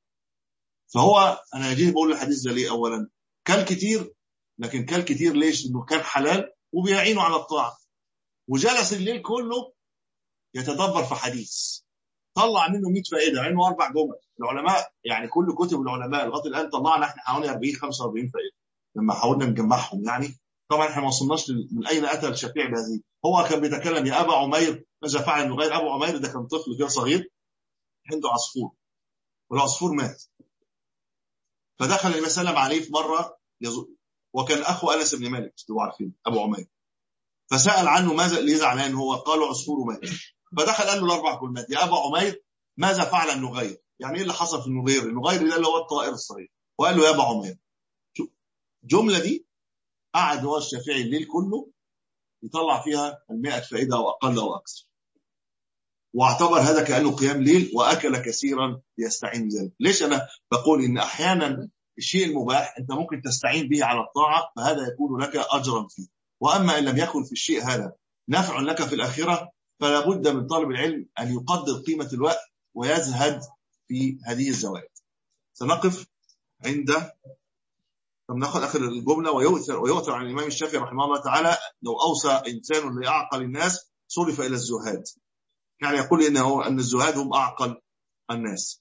فهو انا يجي بقول الحديث ده ليه؟ اولا كل كتير، لكن كل كتير ليش؟ انه كان حلال وبيعينه على الطاعه، وجلس الليل كله يتدبر في حديث طلع منه 100 فائده، عنده 4 جمل. العلماء يعني كل كتب العلماء لغايه الان طلعنا احنا حوالي 40 45 فائده لما حاولنا نجمعهم. يعني طبعا احنا ما وصلناش من اين اتى الشافعي بهذه. هو كان بيتكلم يا ابا عمير ماذا فعل النغير. ابو عمير ده كان طفل كده صغير عنده عصفور، والعصفور مات، فدخل النبي صلى الله عليه وسلم عليه في مره وكان أخو أنس بن مالك تبقوا عارفين أبو عمير. فسأل عنه ماذا ليه زعلان هو؟ قالوا عصفور مات. فدخل قال له الأربع كلمات: يا أبا عمير ماذا فعل النغير؟ يعني إيه اللي حصل في النغير؟ النغير ده اللي هو الطائر الصغير. وقال له يا أبا عمير. الجملة دي قعد هو الشافعي الليل كله يطلع فيها 100 فائدة أو أقل أو أكثر، واعتبر هذا كأنه قيام ليل، وأكل كثيرا ليستعين بذلك. ليش أنا بقول إن أحيانا الشيء المباح أنت ممكن تستعين به على الطاعة، فهذا يكون لك أجرا فيه. وأما إن لم يكن في الشيء هذا نفع لك في الآخرة، فلا بد من طالب العلم أن يقدر قيمة الوقت ويزهد في هذه الزوائد. سنقف عند ناخذ آخر الجملة. ويؤثر عن الإمام الشافعي رحمه الله تعالى: لو أوصى إنسان لأعقل الناس صرف إلى الزهاد. يعني يقول أن الزهاد هم أعقل الناس،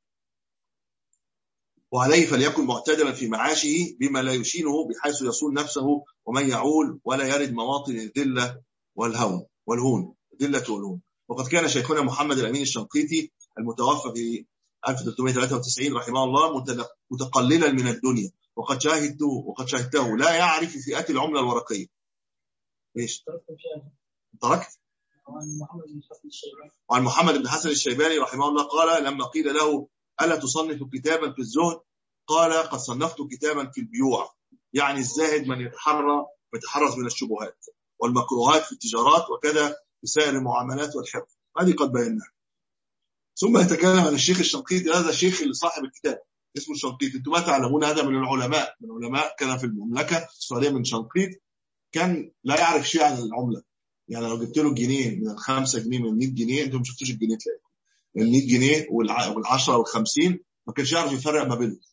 وعليه فليكن معتدلا في معاشه بما لا يشينه بحيث يصون نفسه ومن يعول ولا يرد مواطن الذلة والهون. ذلة والهون. وقد كان شيخنا محمد الأمين الشنقيطي المتوفى في 1393 رحمه الله متقللا من الدنيا، وقد شاهدته لا يعرف فئات العملة الورقية. ايش تركت؟ وعن محمد بن حسن الشيباني رحمه الله قال: لما قيل له ألا تصنف كتابا في الزهد؟ قال: قد صنفت كتابا في البيوع. يعني الزاهد من يتحرز من الشبهات والمكروهات في التجارات، وكذا في سائر المعاملات والحفظ. هذه قد بيناها. ثم يتكلم عن الشيخ الشنقيطي. هذا الشيخ اللي صاحب الكتاب اسمه الشنقيطي. انتم ما تعلمون هذا من العلماء كان في المملكة السعودية من شنقيط، كان لا يعرف شيء عن العملة. يعني لو جبت له الجنيه من 5 جنيه من 100 جنيه، انتم ما شفتوش الجنيه تلاقي ال 100 جنيه وال10 وال50 ما كانش يعرف يفرق ما بينهم.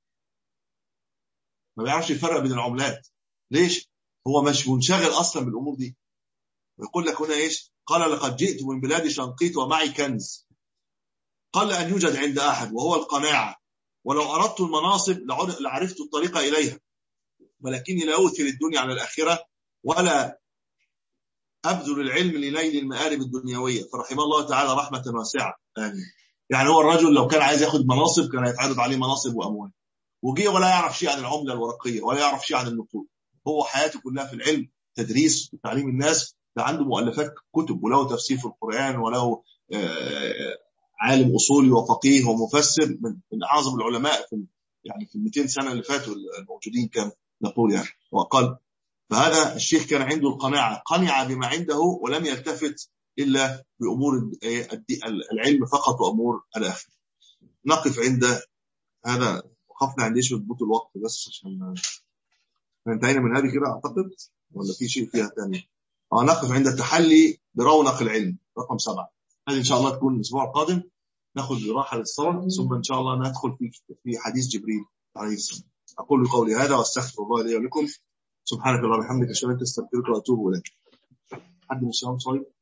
ما بيعرفش يفرق بين العملات. ليش؟ هو مش منشغل اصلا بالامور دي. ويقول لك هنا ايش؟ قال: لقد جئت من بلاد شنقيط ومعي كنز قل ان يوجد عند احد، وهو القناعه. ولو اردت المناصب لعرفت الطريق اليها، ولكني لا اوثر الدنيا على الاخره، ولا أبذل العلم لنيل المآرب الدنيوية. فرحمه الله تعالى رحمة واسعة. يعني هو الرجل لو كان عايز ياخد مناصب كان يتعرض عليه مناصب وأموال، وجيه ولا يعرف شيء عن العملة الورقية ولا يعرف شيء عن النقود. هو حياته كلها في العلم، تدريس وتعليم الناس. ده عنده مؤلفات كتب، وله تفسير في القرآن، وله عالم أصولي وفقيه ومفسر من أعظم العلماء في 200 سنة اللي فاتوا الموجودين كان نقول يعني وأقل. فهذا الشيخ كان عنده القناعة، قنع بما عنده ولم يلتفت إلا بأمور العلم فقط وأمور الآخرة. نقف عند هذا. وقفنا عند ايش بضبط الوقت بس عشان انتهينا من هذه كده أعتقد، ولا في شيء فيها ثاني؟ نقف عند التحلي برونق العلم رقم 7. هذه إن شاء الله تكون الأسبوع القادم. نأخذ راحة للصلاة، ثم إن شاء الله ندخل في حديث جبريل عليه السلام. أقول قولي هذا واستغفر الله لي ولكم. سبحانك اللهم وبحمدك، أشهد أن لا إله إلا أنت، أستغفرك وأتوب إليك. حد من الشباب صايم؟